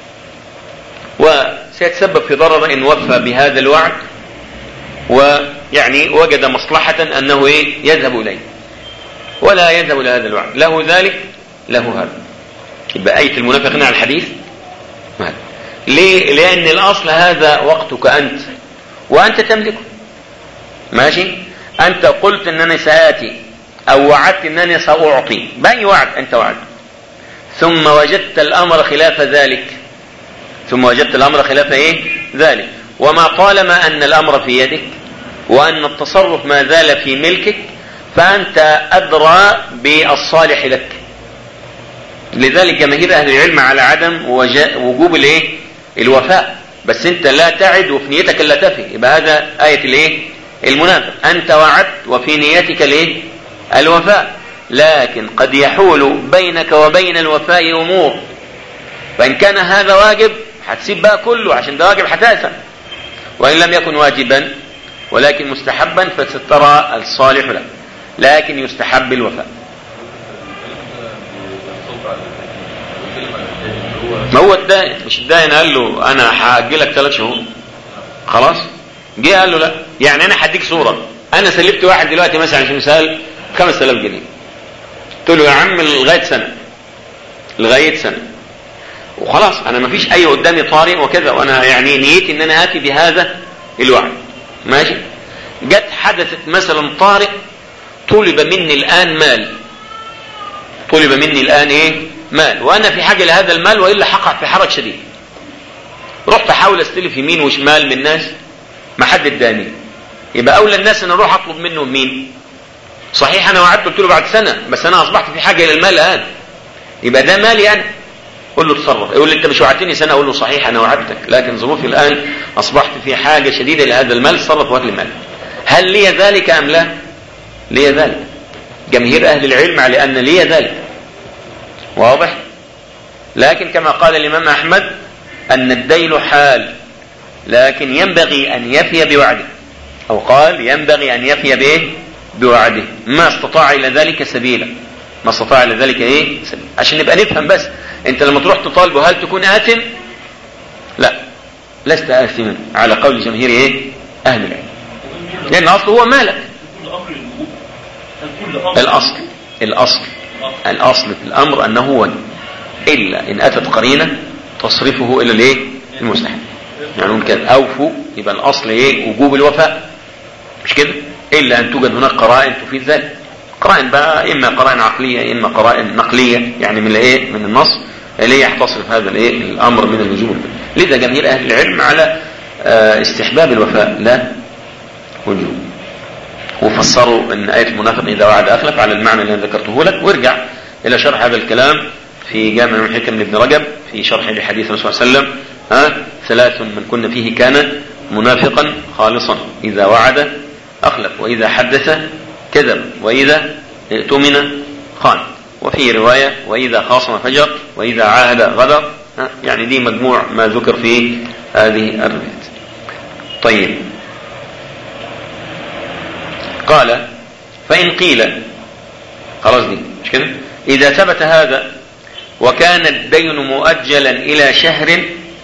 وسيتسبب في ضرر ان وفى بهذا الوعد، ويعني وجد مصلحة انه ايه؟ يذهب اليه ولا يذهب الى هذا الوعد، له ذلك له هذا. يبقى آية المنافقين على الحديث ماذا؟ ليه؟ لان الاصل هذا وقتك انت وانت تملكه، ماشي؟ انت قلت انني سآتي او وعدت انني سأعطي بأي وعد انت وعد، ثم وجدت الامر خلاف ذلك، ثم وجدت الامر خلاف ايه؟ ذلك. وما طالما ان الامر في يدك وان التصرف ما زال في ملكك فانت ادرى بالصالح لك. لذلك جماهير اهل العلم على عدم وجوب الايه؟ الوفاء، بس انت لا تعد وفي نيتك لا تفي، يبقى هذا آية الايه؟ المنافق. انت وعدت وفي نيتك الايه؟ الوفاء، لكن قد يحول بينك وبين الوفاء امور، فان كان هذا واجب هتسيب بقى كله عشان ده واجب هتأثم، وان لم يكن واجبا ولكن مستحبا فسترى الصالح له، لكن يستحب الوفاء. ما هو الدائن، مش الدائن قال له انا هاجلك ثلاث شهور خلاص، جه قال له لا، يعني انا هديك صوره، انا سلفت واحد دلوقتي مثلا عشان مثال خمس آلاف جنيه، قلت له يا عم لغايه سنه لغايه سنه وخلاص، انا ما فيش اي قدامي طارئ وكذا، وانا يعني نيتي ان انا اتي بهذا الوعد، ماشي؟ جت حدثت مثلا طارئ، طلب مني الان مال، طلب مني الان ايه؟ مال، وانا في حاجه لهذا المال والا حقع في حرج شديد. رحت احاول استلف يمين وشمال من الناس، ما حد اداني، يبقى اولى الناس ان اروح اطلب منه مين؟ صحيح انا وعدت قلت له بعد سنه، بس انا اصبحت في حاجه الى المال الان، يبقى ده مالي انا، قول له تصرف. يقول لي انت مش وعدتني سنه، اقول له صحيح انا وعدتك، لكن ظروفي الان اصبحت في حاجه شديده لهذا المال، تصرف وهات لي مال. هل لي ذلك ام لا؟ لي ذلك. جماهير اهل العلم على ان لي ذلك، واضح؟ لكن كما قال الامام احمد أن الدين حال لكن ينبغي أن يفي بوعده، أو قال ينبغي أن يفي به بوعده ما استطاع إلى ذلك سبيلا، ما استطاع إلى ذلك إيه سبيلا، عشان نبقى نفهم. بس أنت لما تروح تطالبه هل تكون آثم؟ لا، لست آثما على قول جماهير إيه أهل العلم، لأن أصله هو مالك. الأصل الأصل الأصل في الأمر أنه هو، إلا إن أتت قرينة تصرفه إلى الإيه المستحيل. يعني كان أوفوا، يبقى الأصل إيه وجوب الوفاء، مش كده؟ إلا أن توجد هناك قرائن تفيد ذلك. قرائن بقى إما قرائن عقلية إما قرائن نقلية، يعني من الإيه من النص اللي يحتصر هذا الإيه الأمر من اللزوم. لذا جماهير أهل العلم على استحباب الوفاء لا وجوب، وفسروا أن آية المنافق إذا وعد أخلف على المعنى اللي أنا ذكرته لك. وارجع إلى شرح هذا الكلام في جامع الحكم لابن رجب في شرح لحديث الرسول صلى الله عليه وسلم: ها ثلاث من كن فيه كان منافقا خالصا، إذا وعد أخلف، وإذا حدث كذب، وإذا اؤتمن خان، وفي رواية وإذا خاصم فجر، وإذا عاهد غدر. يعني دي مجموع ما ذكر في هذه الروايات. طيب، قال: فإن قيل، خلاص دي مش كده، إذا ثبت هذا وكان الدين مؤجلا إلى شهر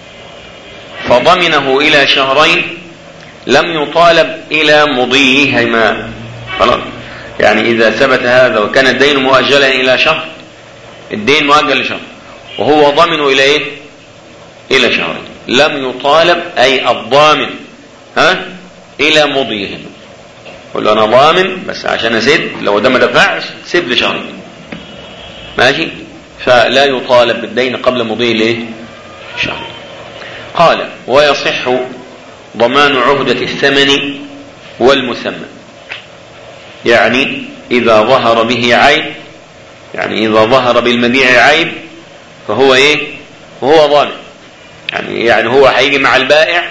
فضمنه إلى شهرين لم يطالب إلى مضيهما. خلاص، يعني إذا ثبت هذا وكان الدين مؤجلا إلى شهر، الدين مؤجل لشهر وهو ضمنه إلى إيه إلى شهرين، لم يطالب أي الضامن ها إلى مضيهما. قل له أنا ضامن بس عشان أسد، لو ده ما دفعش سيب لي شهرين، ماشي؟ فلا يطالب بالدين قبل مضي ليه شهر. قال: ويصح ضمان عهدة الثمن والمثمن، يعني إذا ظهر به عيب، يعني إذا ظهر بالمبيع عيب فهو إيه وهو ضامن. يعني يعني هو هيجي مع البائع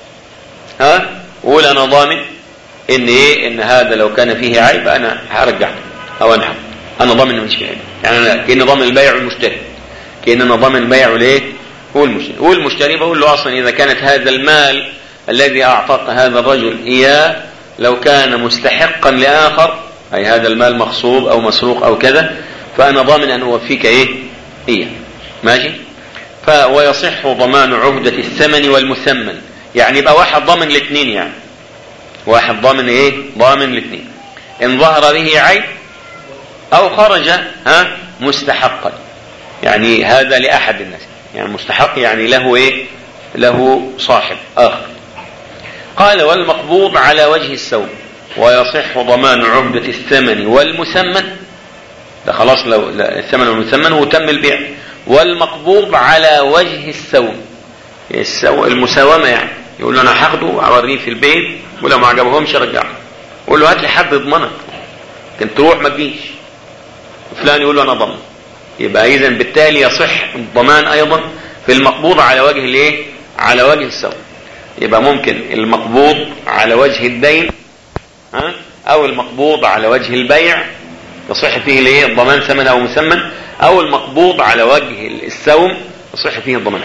ها وقول أنا ضامن إن إيه إن هذا لو كان فيه عيب أنا هرجعه أو أنحب، أنا ضامن إنه مش فيه عيب. يعني أنا كأني ضامن البيع والمشتري، كأني أنا ضامن البيع والإيه والمشتري. والمشتري بقول له أصلا إذا كانت هذا المال الذي أعطاك هذا الرجل إياه لو كان مستحقا لآخر، أي هذا المال مغصوب أو مسروق أو كذا، فأنا ضامن أن أوفيك إيه إياه، ماشي؟ فويصح ضمان عهدة الثمن والمثمن، يعني يبقى واحد ضامن الاثنين، يعني واحد ضامن إيه ضامن الاثنين، إن ظهر به عيب أو خرج ها مستحقا، يعني هذا لأحد الناس، يعني مستحق يعني له إيه له صاحب آخر. قال: والمقبوض على وجه السوم، ويصح ضمان عهدة الثمن والمثمن، ده خلاص لو الثمن والمثمن وتم البيع، والمقبوض على وجه السوم، المساومة، يعني يقول له أنا هاخده وأوريه في البيت ولو ما عجبهمش رجعه، يقول له هات لي حد يضمنك، كنت تروح ما تجيش، فلان يقول له أنا ضمن. يبقى إذن بالتالي يصح الضمان أيضا في المقبوض على وجه الايه على وجه السوم. يبقى ممكن المقبوض على وجه الدين ها او المقبوض على وجه البيع يصح فيه الايه الضمان ثمن او مثمن، او المقبوض على وجه السوم يصح فيه الضمان.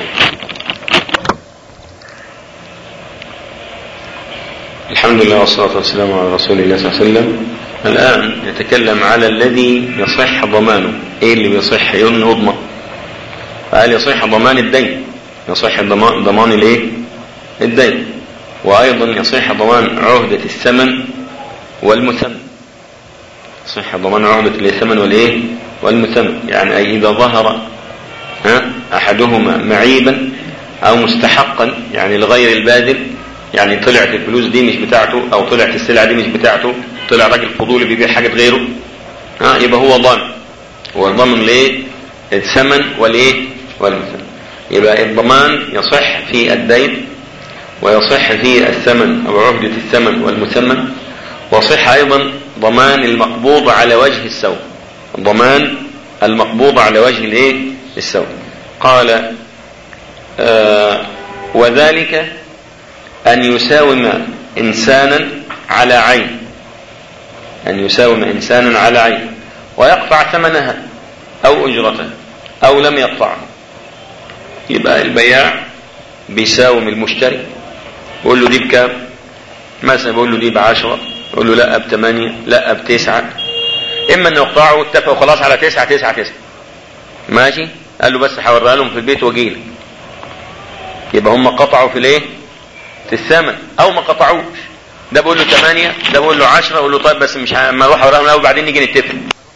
الحمد لله والصلاة والسلام على رسول الله صلى الله عليه وسلم. الآن نتكلم على الذي يصح ضمانه. ايه اللي بيصح يضمن؟ فهل يصح ضمان الدين؟ يصح ضمان ضمان الايه الدين، وايضا يصح ضمان عهدة الثمن والمثمن. يصح ضمان عهدة الثمن والايه والمثمن، يعني اي اذا ظهر ها احدهما معيبا او مستحقا، يعني لغير البادل، يعني طلعت الفلوس دي مش بتاعته او طلعت السلعة دي مش بتاعته، طلع راجل فضولي بيبيع حاجة غيره، ها يبقى هو ضامن، هو ضامن ليه الثمن والايه والمثمن. يبقى الضمان يصح في الدين ويصح في الثمن او عهدة الثمن والمثمن، وصح ايضا ضمان المقبوض على وجه السوم، ضمان المقبوض على وجه الايه السوم. قال آه وذلك ان يساوم انسانا على عين، ان يساوم انسانا على عين ويقطع ثمنها او اجرتها او لم يقطعها. يبقى البياع بيساوم المشتري، يقول له دي بكام مثلا، بيقول له دي بعشرة، يقول له لا بثمانية، لا بتسعة. اما ان يقطعوا اتفقوا خلاص على تسعة تسعة تسعة ماشي، قال له بس هوريها لهم في البيت واجيلك، يبقى هم قطعوا في الايه في الثمن، او ما قطعوش. ده بقول له ثمانية، ده بقول له عشرة، اقول له طيب بس مش ما اروح اوريها لهم وبعدين نيجي نتفق.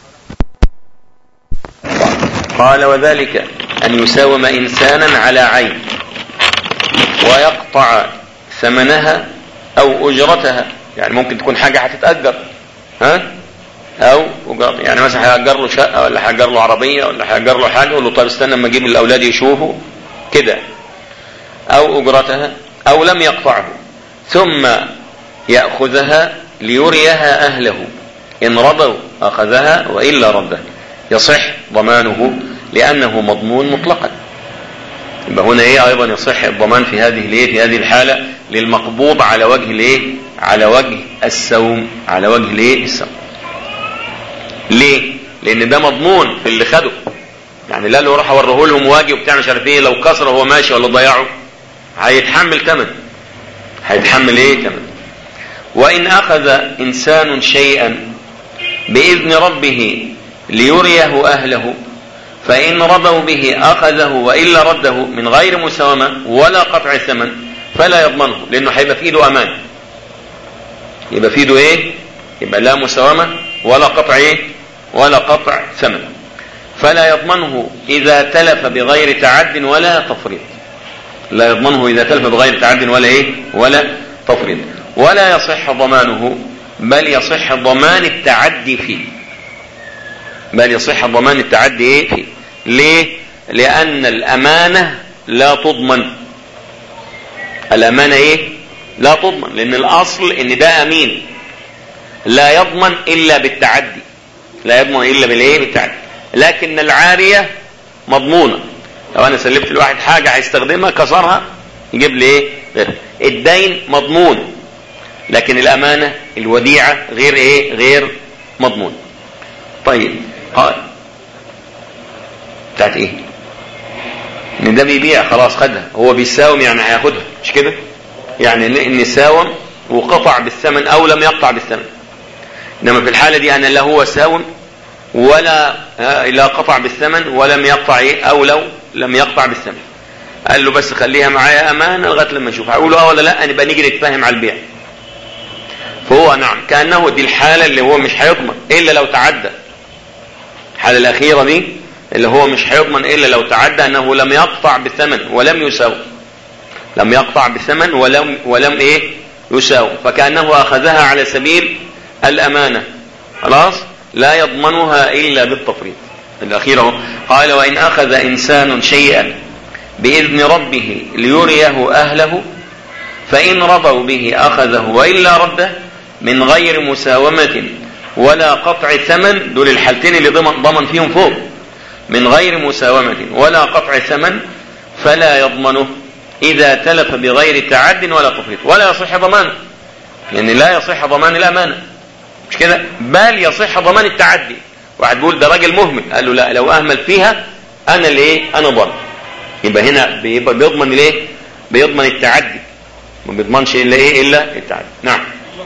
قال وذلك ان يساوم انسانا على عين ويقطع ثمنها او اجرتها، يعني ممكن تكون حاجة هتتأجر ها، او يعني مثلا هيأجر له شقة ولا هيأجر له عربية ولا هيأجر له حاجة، يقول له طيب استنى اما اجيب الاولاد يشوفوا كده، او اجرتها، او لم يقطعه ثم يأخذها ليريها اهله، ان رضوا اخذها والا رده، يصح ضمانه لانه مضمون مطلقا. يبقى هنا ايه ايضا يصح الضمان في هذه الايه في هذه الحالة للمقبوض على وجه الايه على وجه السوم، على وجه الايه السوم. ليه؟ لان ده مضمون في اللي خده، يعني لا لو راح اوريه لهم واجي وبتاع مش عارف ايه، لو كسره هو ماشي ولا ضيعه هيتحمل ثمن، هيتحمل ايه ثمن. وان اخذ انسان شيئا باذن ربه ليريه اهله فان رضوا به اخذه والا رده من غير مساومه ولا قطع ثمن فلا يضمنه، لانه هيبقى في ايده امان، يبقى في ايده ايه يبقى لا مساومه ولا قطع ايه ولا قطع ثمن، فلا يضمنه اذا تلف بغير تعد ولا تفريط، لا يضمنه اذا تلف بغير تعد ولا ايه ولا تفريط. ولا يصح ضمانه بل يصح ضمان التعدي فيه، بل يصح ضمان التعدي ايه فيه. ليه؟ لان الامانة لا تضمن، الامانة ايه لا تضمن، لان الاصل ان ده امين لا يضمن الا بالتعدي، لا يضمن الا بالايه بالتعدي. لكن العارية مضمونة، لو انا سلفت لواحد حاجة هيستخدمها كسرها يجيب لي ايه غيرها. الدين مضمون، لكن الامانة الوديعة غير ايه غير مضمون. طيب قال بتاعت ايه ان ده بيبيع خلاص خدها، هو بيساوم يعني هياخدها مش كده، يعني ان ساوم وقطع بالثمن او لم يقطع بالثمن. انما في الحالة دي انا لا هو ساوم ولا لا قطع بالثمن ولم يقطع ايه او لو لم يقطع بالثمن، قال له بس خليها معايا امانه لغايه لما اشوف هقول اه ولا لا، نبقى نيجي نتفاهم على البيع. فهو نعم كانه دي الحاله اللي هو مش هيضمن الا لو تعدى، الحاله الاخيره دي اللي هو مش هيضمن الا لو تعدى انه لم يقطع بالثمن ولم يساوي، لم يقطع بالثمن ولم ولم ايه يساوي، فكانه اخذها على سبيل الامانه خلاص لا يضمنها الا بالتفريط. الاخيره قال وان اخذ انسان شيئا باذن ربه ليريه اهله فان رضوا به اخذه والا رده من غير مساومه ولا قطع ثمن، دول الحالتين اللي ضمن ضمن فيهم فوق، من غير مساومه ولا قطع ثمن فلا يضمنه اذا تلف بغير تعد ولا تفريط، ولا يصح ضمانه، يعني لا يصح ضمان الامانه مش كده، بل يصح ضمان التعدي. واحد بيقول ده راجل مهمل، قال له لا لو اهمل فيها انا اللي ايه انا ضامن، يبقى هنا بيبقى بيضمن الايه بيضمن التعدي، ما بيضمنش الا ايه الا التعدي. نعم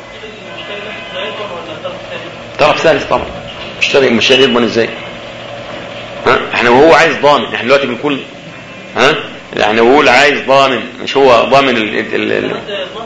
طرف ثالث طبعا، مشتري المشتري يضمن ازاي؟ ها احنا وهو عايز ضامن، احنا دلوقتي بنقول ها احنا بنقول عايز ضامن، مش هو ضامن ال ال ال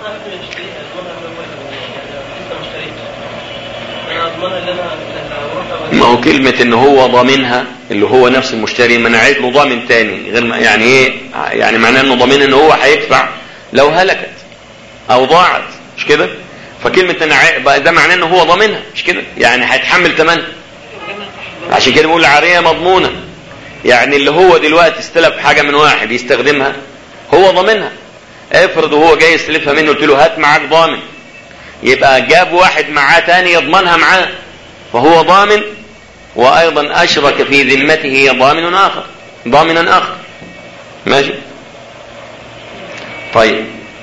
ما هو كلمة ان هو ضامنها اللي هو نفس المشتري، ما انا عايز له ضامن تاني غير يعني ايه، يعني معناه انه ضامن ان هو هيدفع لو هلكت او ضاعت مش كده، فكلمة انا عايز ده معناه ان هو ضامنها مش كده، يعني هيتحمل ثمنها. عشان كده بنقول العارية مضمونة، يعني اللي هو دلوقتي استلف حاجة من واحد يستخدمها هو ضامنها. افرض وهو جاي يستلفها منه قلت له هات معاك ضامن، يبقى جاب واحد معاه تاني يضمنها معاه، فهو ضامن وايضا اشرك في ذمته ضامن اخر ضامنا اخر ماشي. طيب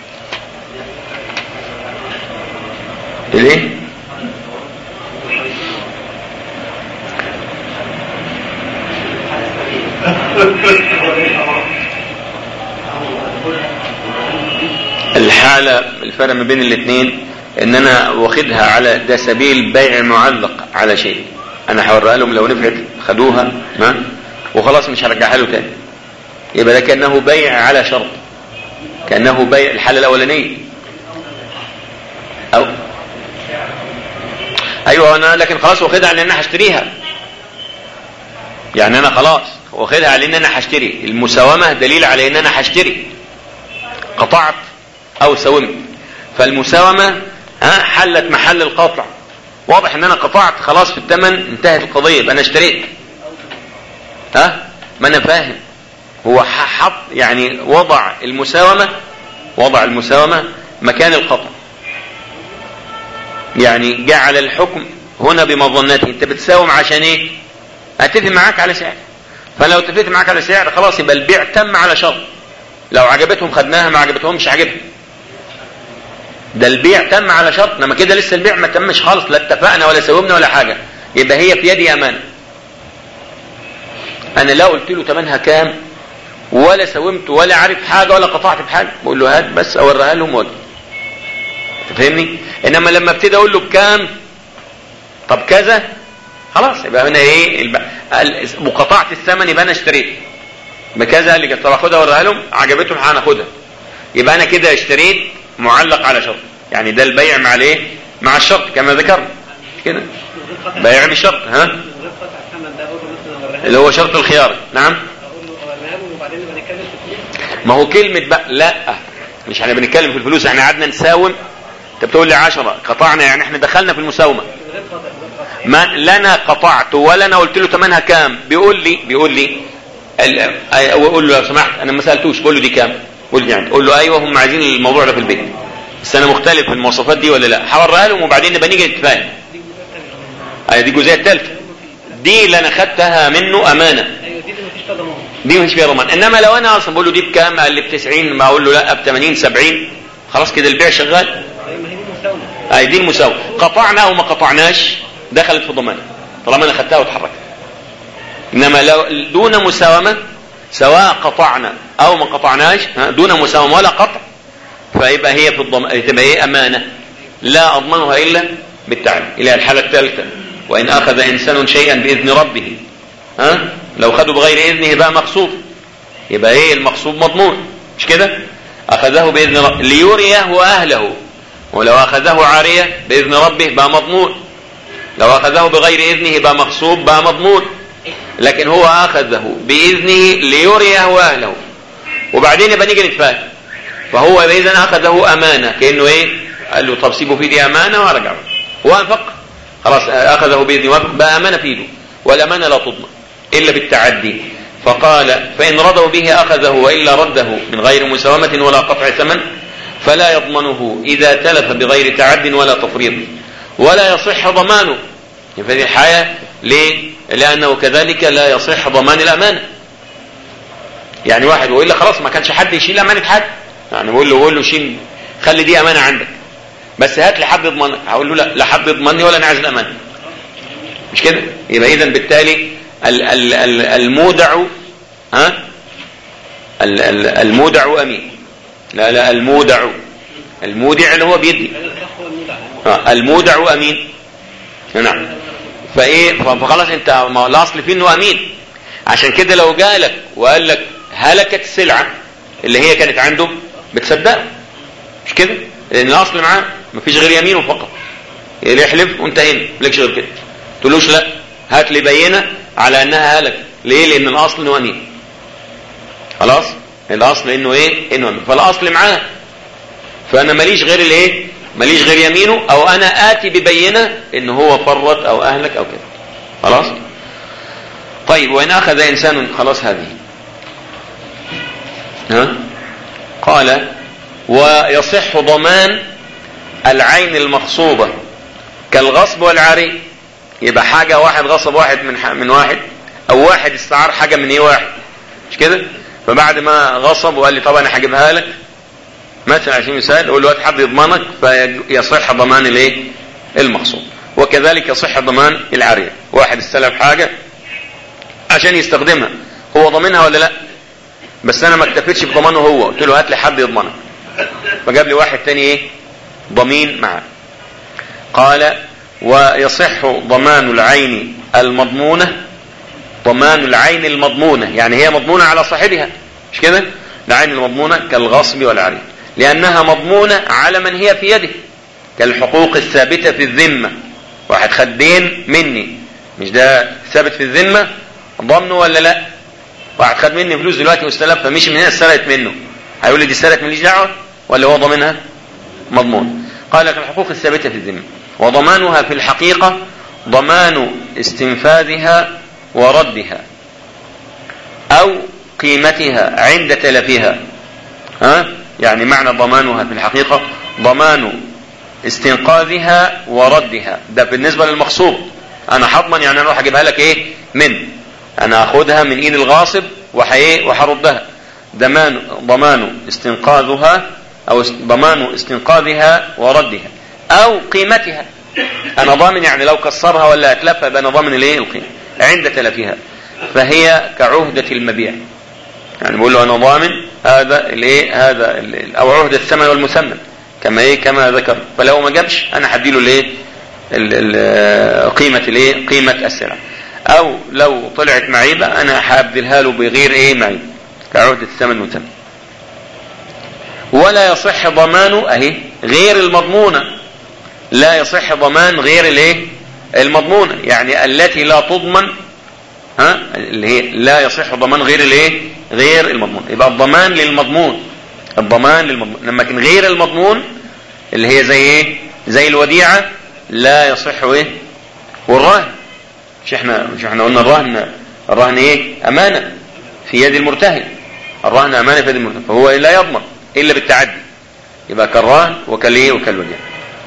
ليه على الفرق ما بين الاثنين، ان انا واخدها على ده سبيل بيع معلق على شيء، انا هوريها لهم لو نفعت خدوها ما وخلاص مش هرجعها له تاني، يبقى ده كانه بيع على شرط، كانه بيع الحاله الاولانيه. او ايوه انا لكن خلاص واخدها على ان انا هشتريها، يعني انا خلاص واخدها على ان انا هشتري. المساومه دليل على ان انا هشتري، قطعت او سومت، فالمساومه ها حلت محل القطع. واضح ان انا قطعت خلاص في الثمن، انتهت القضيه، يبقى انا اشتريت. ها ما انا فاهم، هو حط يعني وضع المساومه وضع المساومه مكان القطع، يعني جعل الحكم هنا بمظنته. انت بتساوم عشان ايه؟ اتفق معاك على سعر، فلو اتفقت معاك على سعر خلاص يبقى البيع تم على شرط، لو عجبتهم خدناها، ما عجبتهم مش عجبهم، ده البيع تم على شرط. انما كده لسه البيع ما تمش خالص، لا اتفقنا ولا ساومنا ولا حاجه، يبقى هي في يدي امانه. انا لا قلت له ثمنها كام ولا ساومت ولا عارف حاجه ولا قطعت بحاجه، بقول له هات بس اوريها لهم وجه، تفهمني؟ انما لما ابتدي اقول له بكام، طب كذا، خلاص يبقى انا ايه مقاطعه الثمن، يبقى انا اشتريت بكذا اللي طب اخدها اوريها لهم، عجبتهم هناخدها، يبقى انا كده اشتريت معلق على شرط. يعني ده البيع مع الايه؟ مع الشرط كما ذكرنا كده، بيع بشرط. ها اللي هو شرط الخيار. نعم ما هو كلمه بقى لا، مش احنا بنتكلم في الفلوس، احنا قعدنا نساوم، انت بتقول لي عشرة قطعنا، يعني احنا دخلنا في المساومه، ما لا انا قطعت ولا انا قلت له ثمنها كام، بيقول لي بيقول لي اقول له لو سمحت انا ما سالتوش، بقول له دي كام، قول لي يعني، قول له ايوه هم عايزين الموضوع ده في البيت، بس انا مختلف في المواصفات دي ولا لا، هوريها لهم وبعدين نبقى نيجي نتفاهم. اي دي الجزئيه الثالثه، دي اللي انا خدتها منه امانه، دي مش فيها ضمان. انما لو انا اصلا بقول له دي بكام، قال لي ب تسعين، ما اقول له لا ب ثمانين سبعين، خلاص كده البيع شغال. اي دي المساومه، قطعنا او ما قطعناش دخلت في ضمانه طالما انا خدتها واتحركت. انما لو دون مساومه، سواء قطعنا او ما قطعناش، دون مساومه ولا قطع، فيبقى هي في الضمان، تبقى هي امانه لا اضمنها الا بالتعليم. الى الحاله الثالثه، وان اخذ انسان شيئا باذن ربه، ها لو خدوا بغير اذنه بقى مغصوب، يبقى ايه المغصوب مضمون، مش كده؟ اخذه باذن ربه ليريه واهله، ولو اخذه عاريه باذن ربه بقى مضمون، لو اخذه بغير اذنه بقى مغصوب بقى مضمون، لكن هو اخذه باذنه ليريه واهله، وبعدين يبقى نيجي نتفاهم. فهو اذا اخذه امانه، كانه ايه؟ قال له طب سيبه في ايدي امانه وارجع، وافق خلاص اخذه باذنه وافق، بقى امانه في ايده، والامانه لا تضمن الا بالتعدي. فقال فان رضوا به اخذه، والا رده من غير مساومه ولا قطع ثمن، فلا يضمنه اذا تلف بغير تعد ولا تفريط، ولا يصح ضمانه في هذه الحياه. ليه؟ لانه كذلك لا يصح ضمان الامانه. يعني واحد وإلا خلاص ما كانش حد يشيل امانه حد، يعني بقول له بقول له شيل، خلي دي امانه عندك، بس هات لي حد يضمنك، هقول له لا لا حد يضمني ولا انا عايز الامانه، مش كده؟ يبقى اذا بالتالي المودع، ها المودع امين، لا لا المودع، المودع اللي هو بيدي، المودع امين. نعم. فايه فخلاص انت الاصل فيه انه امين، عشان كده لو جالك وقال لك هلكت السلعه اللي هي كانت عنده بتصدق، مش كده؟ لان الاصل معاه مفيش غير يمينه فقط، يحلف وانتهينا، مالكش غير كده، تقولوش لا هات لي بينه على انها هلك. ليه؟ لان الاصل انه امين، خلاص الاصل انه ايه؟ انه امين، فالاصل معاه، فانا ماليش غير الايه؟ ماليش غير يمينه، او انا اتي ببينه ان هو فرط او اهلك او كده، خلاص. طيب وان اخذ انسان، خلاص هذه ها قال ويصح ضمان العين المغصوبه كالغصب والعري. يبقى حاجه واحد غصب واحد من من واحد، او واحد استعار حاجه من ايه واحد، مش كده؟ فبعد ما غصب وقال لي طبعا انا هجيبها لك مثلا عشان مثال، اقول له هات حد يضمنك، فيصح ضمان الايه؟ المغصوب. وكذلك يصح ضمان العاريه، واحد استلف حاجه عشان يستخدمها، هو ضمنها ولا لا؟ بس انا ما اكتفيتش بضمانه هو، قلت له هات لي حد يضمنك، فجاب لي واحد تاني ايه ضمين معه. قال ويصح ضمان العين المضمونة، ضمان العين المضمونة يعني هي مضمونة على صاحبها، مش كده؟ العين المضمونة كالغصب والعري، لأنها مضمونة على من هي في يده، كالحقوق الثابتة في الذمة. واحد خد دين مني، مش ده ثابت في الذمة ضمنه ولا لا؟ واحد خد مني فلوس دلوقتي واستلف، فمشي من هنا استلفت منه، هيقول لي دي استلفت ماليش دعوة ولا هو ضمنها؟ مضمون. قال لك الحقوق الثابتة في الذمة، وضمانها في الحقيقة ضمان استنفاذها وردها أو قيمتها عند تلفها. ها؟ يعني معنى ضمانها في الحقيقة ضمان استنقاذها وردها، ده بالنسبة للمغصوب. أنا هضمن يعني أنا أروح أجيبها لك إيه من، أنا أخذها من إيد الغاصب وحردها. ضمان ضمان استنقاذها أو ضمان استنقاذها وردها أو قيمتها. أنا ضامن يعني لو كسرها ولا أتلفها يبقى أنا ضامن الإيه القيمة عند تلفها، فهي كعهدة المبيع. يعني بقول له أنا ضامن هذا الإيه هذا ال أو عهدة الثمن والمثمن كما إيه كما ذكر، فلو ما جابش أنا هديله الإيه قيمة الإيه قيمة السلعة، أو لو طلعت معيبة أنا هبدلها له بغير إيه معيب كعهدة الثمن والمثمن. ولا يصح ضمانه أهي غير المضمونة، لا يصح ضمان غير الايه المضمونة، يعني التي لا تضمن، ها اللي هي لا يصح ضمان غير الايه غير المضمون. يبقى الضمان للمضمون، الضمان للمضمون، لكن غير المضمون اللي هي زي ايه زي الوديعة لا يصح ايه. والرهن مش احنا مش احنا قلنا الرهن الرهن ايه امانة في يد المرتهن، الرهن امانة في يد المرتهن، فهو لا يضمن الا بالتعدي، يبقى كالرهن وكالايه وكالوديعة.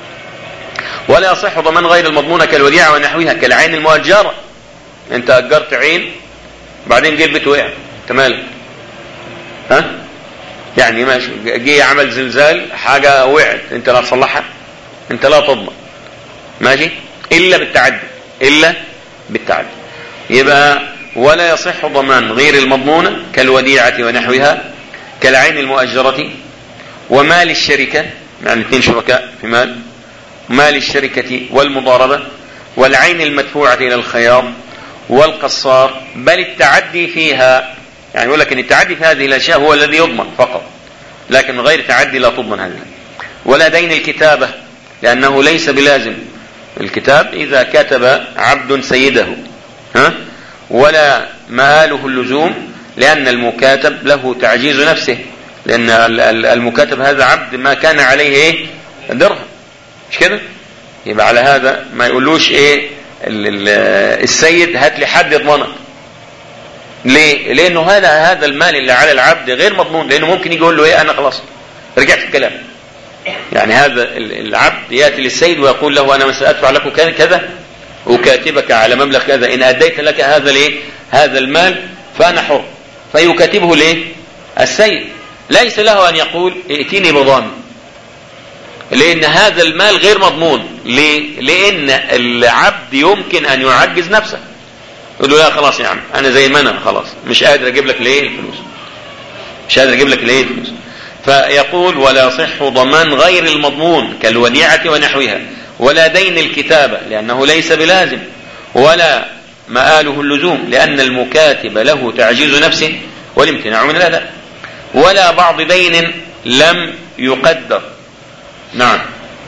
ولا يصح ضمان غير المضمونة كالوديعة ونحوها، كالعين المؤجرة. انت اجرت عين بعدين جه البيت وقع، انت مالك؟ ها يعني ماشي جه عمل زلزال حاجة وقعت، انت لا تصلحها، انت لا تضمن، ماشي الا بالتعدي، الا بالتعدي. يبقى ولا يصح ضمان غير المضمونة كالوديعة ونحوها، كالعين المؤجرة ومال الشركة، يعني اثنين شركاء في مال، مال الشركة والمضاربة والعين المدفوعة إلى الخياط والقصار، بل التعدي فيها. يعني يقول لك ان التعدي في هذه الاشياء هو الذي يضمن فقط، لكن غير تعدي لا تضمن هذه. ولا دين الكتابة لأنه ليس بلازم الكتاب إذا كتب عبد سيده، ها؟ ولا مآله اللزوم لأن المكاتب له تعجيز نفسه، لأن المكاتب هذا عبد ما كان عليه ايه درهم، مش كده؟ يبقى على هذا ما يقولوش ايه السيد هات لي حد يضمنك. ليه؟ لانه هذا هذا المال اللي على العبد غير مضمون، لانه ممكن يقول له ايه انا خلاص رجعت الكلام. يعني هذا العبد ياتي للسيد ويقول له انا سأدفع لك كذا وكاتبك على مبلغ كذا، ان اديت لك هذا الايه هذا المال فانا حر، فيكاتبه ليه السيد، ليس له ان يقول ائتني بضامن، لأن هذا المال غير مضمون. ليه؟ لأن العبد يمكن أن يعجز نفسه، يقول له لا خلاص يا عم أنا زي ما أنا خلاص مش قادر أجيب لك ليه الفلوس، مش قادر أجيب لك ليه الفلوس. فيقول ولا يصح ضمان غير المضمون كالوديعة ونحوها، ولا دين الكتابة لأنه ليس بلازم، ولا مآله اللزوم لأن المكاتب له تعجيز نفسه والامتناع من الأداء، ولا بعض دين لم يقدر. نعم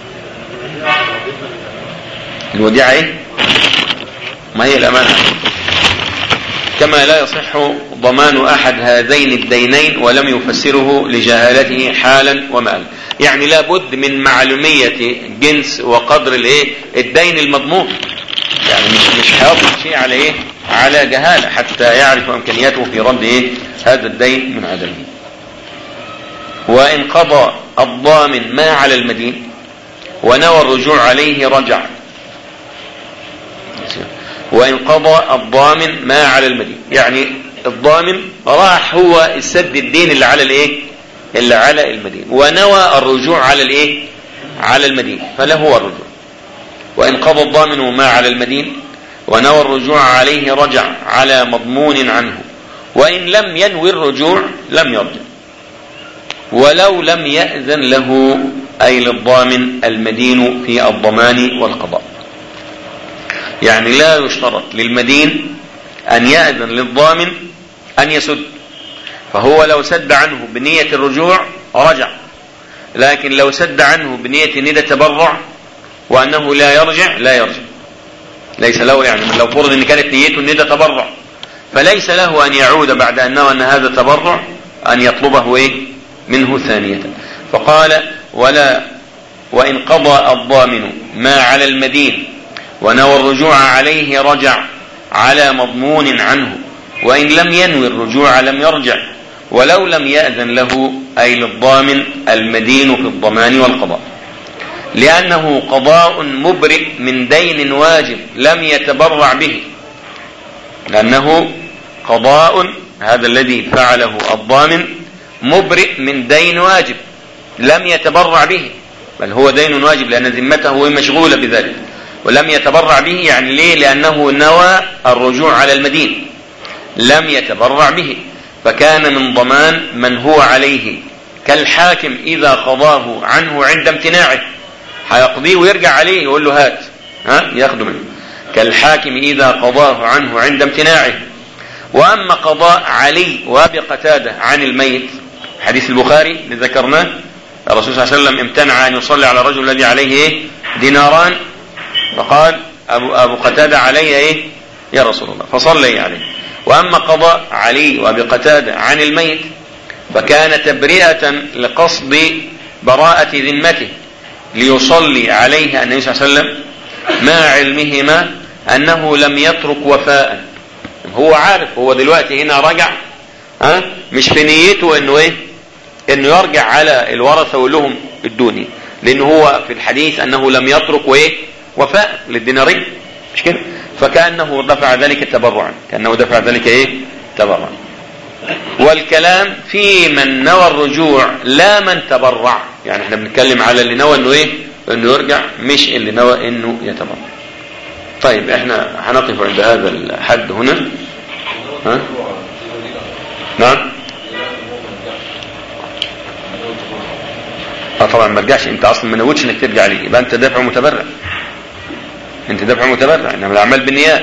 الوديعة ايه ما هي الأمانة. كما لا يصح ضمان أحد هذين الدينين ولم يفسره لجهالته حالا ومآلا، يعني لا بد من معلومية جنس وقدر الايه الدين المضمون، يعني مش مش هيضمن شيء على ايه على جهالة حتى يعرف امكانياته في رد ايه هذا الدين من عدمه. وإن قضى الضامن ما على المدين ونوى الرجوع عليه رجع. وإن قضى الضامن ما على المدين، يعني الضامن راح هو السد الدين اللي على الايه اللي على المدين ونوى الرجوع على الايه على المدين فله الرجوع. وإن قضى الضامن ما على المدين ونوى الرجوع عليه رجع على مضمون عنه، وإن لم ينوي الرجوع لم يرجع. ولو لم يأذن له أي للضامن المدين في الضمان والقضاء. يعني لا يشترط للمدين أن يأذن للضامن أن يسد، فهو لو سد عنه بنية الرجوع رجع، لكن لو سد عنه بنية أن يتبرع وأنه لا يرجع لا يرجع، ليس له. يعني لو فرض أن كانت نيته أن يتبرع فليس له أن يعود بعد أن نوى أن هذا تبرع أن يطلبه إيه منه ثانية. فقال ولا وإن قضى الضامن ما على المدين ونوى الرجوع عليه رجع على مضمون عنه، وإن لم ينوي الرجوع لم يرجع، ولو لم يأذن له أي للضامن المدين في الضمان والقضاء، لأنه قضاء مبرئ من دين واجب لم يتبرع به. لأنه قضاء هذا الذي فعله الضامن مبرئ من دين واجب لم يتبرع به، بل هو دين واجب لأن ذمته مشغولة بذلك ولم يتبرع به. يعني ليه؟ لأنه نوى الرجوع على المدين لم يتبرع به، فكان من ضمان من هو عليه، كالحاكم إذا قضاه عنه عند امتناعه هيقضيه ويرجع عليه يقول له هات ها ياخده منه، كالحاكم إذا قضاه عنه عند امتناعه. وأما قضاء علي وأبي قتادة عن الميت، حديث البخاري اللي ذكرناه، الرسول صلى الله عليه وسلم امتنع أن يصلي على الرجل الذي عليه إيه؟ ديناران، فقال أبو, أبو قتادة علي إيه يا رسول الله، فصلي عليه. وأما قضاء علي وأبي قتادة عن الميت فكان تبرئة لقصد براءة ذمته ليصلي عليه النبي صلى الله عليه وسلم مع علمهما أنه لم يترك وفاء. هو عارف هو دلوقتي هنا رجع ها مش في نيته انه ايه انه يرجع على الورثة ويقول لهم ادوني، لانه هو في الحديث انه لم يترك وايه وفاء للدينارين مش كده، فكأنه دفع ذلك تبرعا، كأنه دفع ذلك ايه تبرعا. والكلام في من نوى الرجوع لا من تبرع، يعني احنا بنتكلم على اللي نوى انه ايه انه يرجع مش اللي نوى انه يتبرع. طيب احنا هنقف عند هذا الحد هنا. ها نعم اه طبعا ما رجعش، انت اصلا ما نويتش انك ترجع ليه، يبقى انت دافع متبرع، انت دافع متبرع، انما الاعمال بالنيات.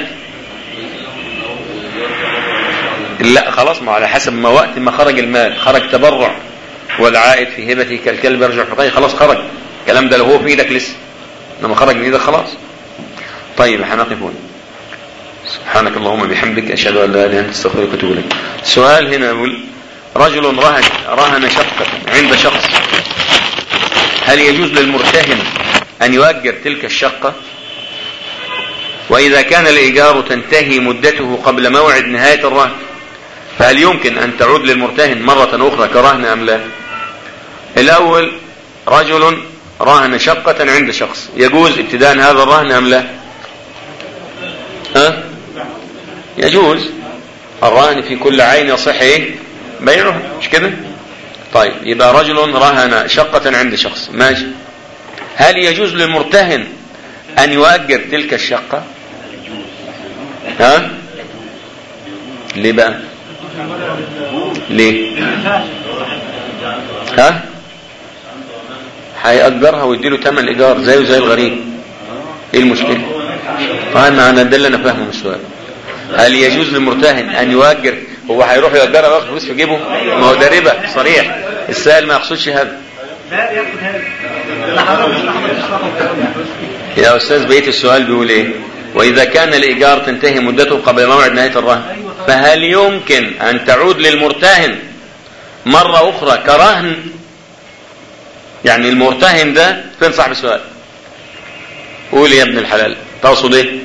لا خلاص، ما على حسب ما وقت ما خرج المال، خرج تبرع والعائد في هبته كالكلب يرجع فقيه، خلاص خرج الكلام ده لو هو في ايدك لسه، انما خرج من ايدك خلاص. طيب هنقفون. سبحانك اللهم بحمدك اشهد ان لا اله الا انت استغفرك واتوب اليك. سؤال هنا يقول رجل رهن رهن شقة عند شخص، هل يجوز للمرتهن ان يؤجر تلك الشقة؟ واذا كان الايجار تنتهي مدته قبل موعد نهاية الرهن فهل يمكن ان تعود للمرتهن مرة اخرى كرهن ام لا؟ الاول رجل راهن شقة عند شخص، يجوز ابتداء هذا الرهن ام لا؟ ها يجوز الرهن في كل عين يصح ايه بيعه مش كده؟ طيب يبقى رجل رهن شقة عند شخص ماشي، هل يجوز للمرتهن ان يؤجر تلك الشقة؟ ها ليه بقى؟ ليه؟ ها هيأجرها ويديله ثمن الإيجار زيه زي الغريب، ايه المشكلة؟ فانا انا ده اللي انا فاهمه من السؤال. هل يجوز للمرتهن ان يؤجر؟ هو هيروح يؤجرها وياخد فلوس في جيبه؟ ما هو ده ربا صريح، السائل ما يقصدش هذا. يا استاذ بقية السؤال بيقول ايه؟ واذا كان الايجار تنتهي مدته قبل موعد نهاية الرهن فهل يمكن ان تعود للمرتهن مرة اخرى كرهن؟ يعني المرتهن ده فين صاحب السؤال؟ قول يا ابن الحلال تقصد ايه؟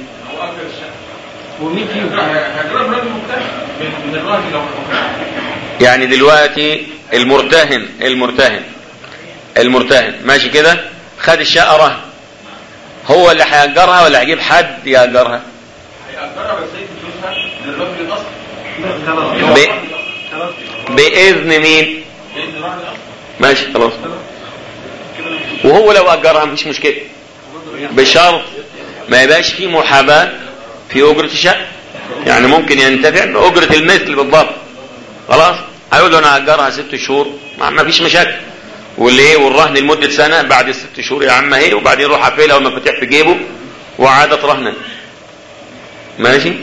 يعني دلوقتي المرتهن المرتهن المرتهن ماشي كده، خد الشقة رهن، هو اللي هيأجرها ولا هيجيب حد يأجرها؟ هيأجرها بس هي فلوسها من الراجل الاصلي ب... بإذن مين؟ بإذن الراجل الاصلي ماشي خلاص. وهو لو أجرها مفيش مشكلة بشرط ما يبقاش فيه محاباة في أجرة الشقة، يعني ممكن ينتفع بأجرة المثل بالضبط خلاص، هيقول له انا هاجرها ست شهور ما فيش مشاكل، واللي والرهن لمده سنه، بعد الست شهور يا عم اهي، وبعدين يروح قافلها والمفاتيح في جيبه وعادت رهنا. ماشي.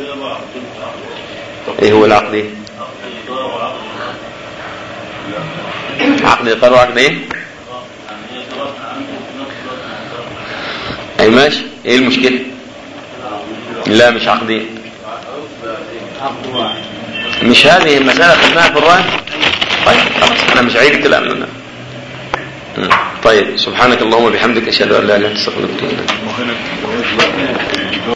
ايه هو العقد؟ ايه عقد ايقار وعقد ايه؟ اي ماشي. ايه المشكله؟ لا مش عقدين، مش هذه المسألة خدناها في الرهن. طيب خلاص انا مش عايز الكلام لنا. طيب سبحانك اللهم وبحمدك اشهد ان لا اله الا انت استغفرك واتوب اليك.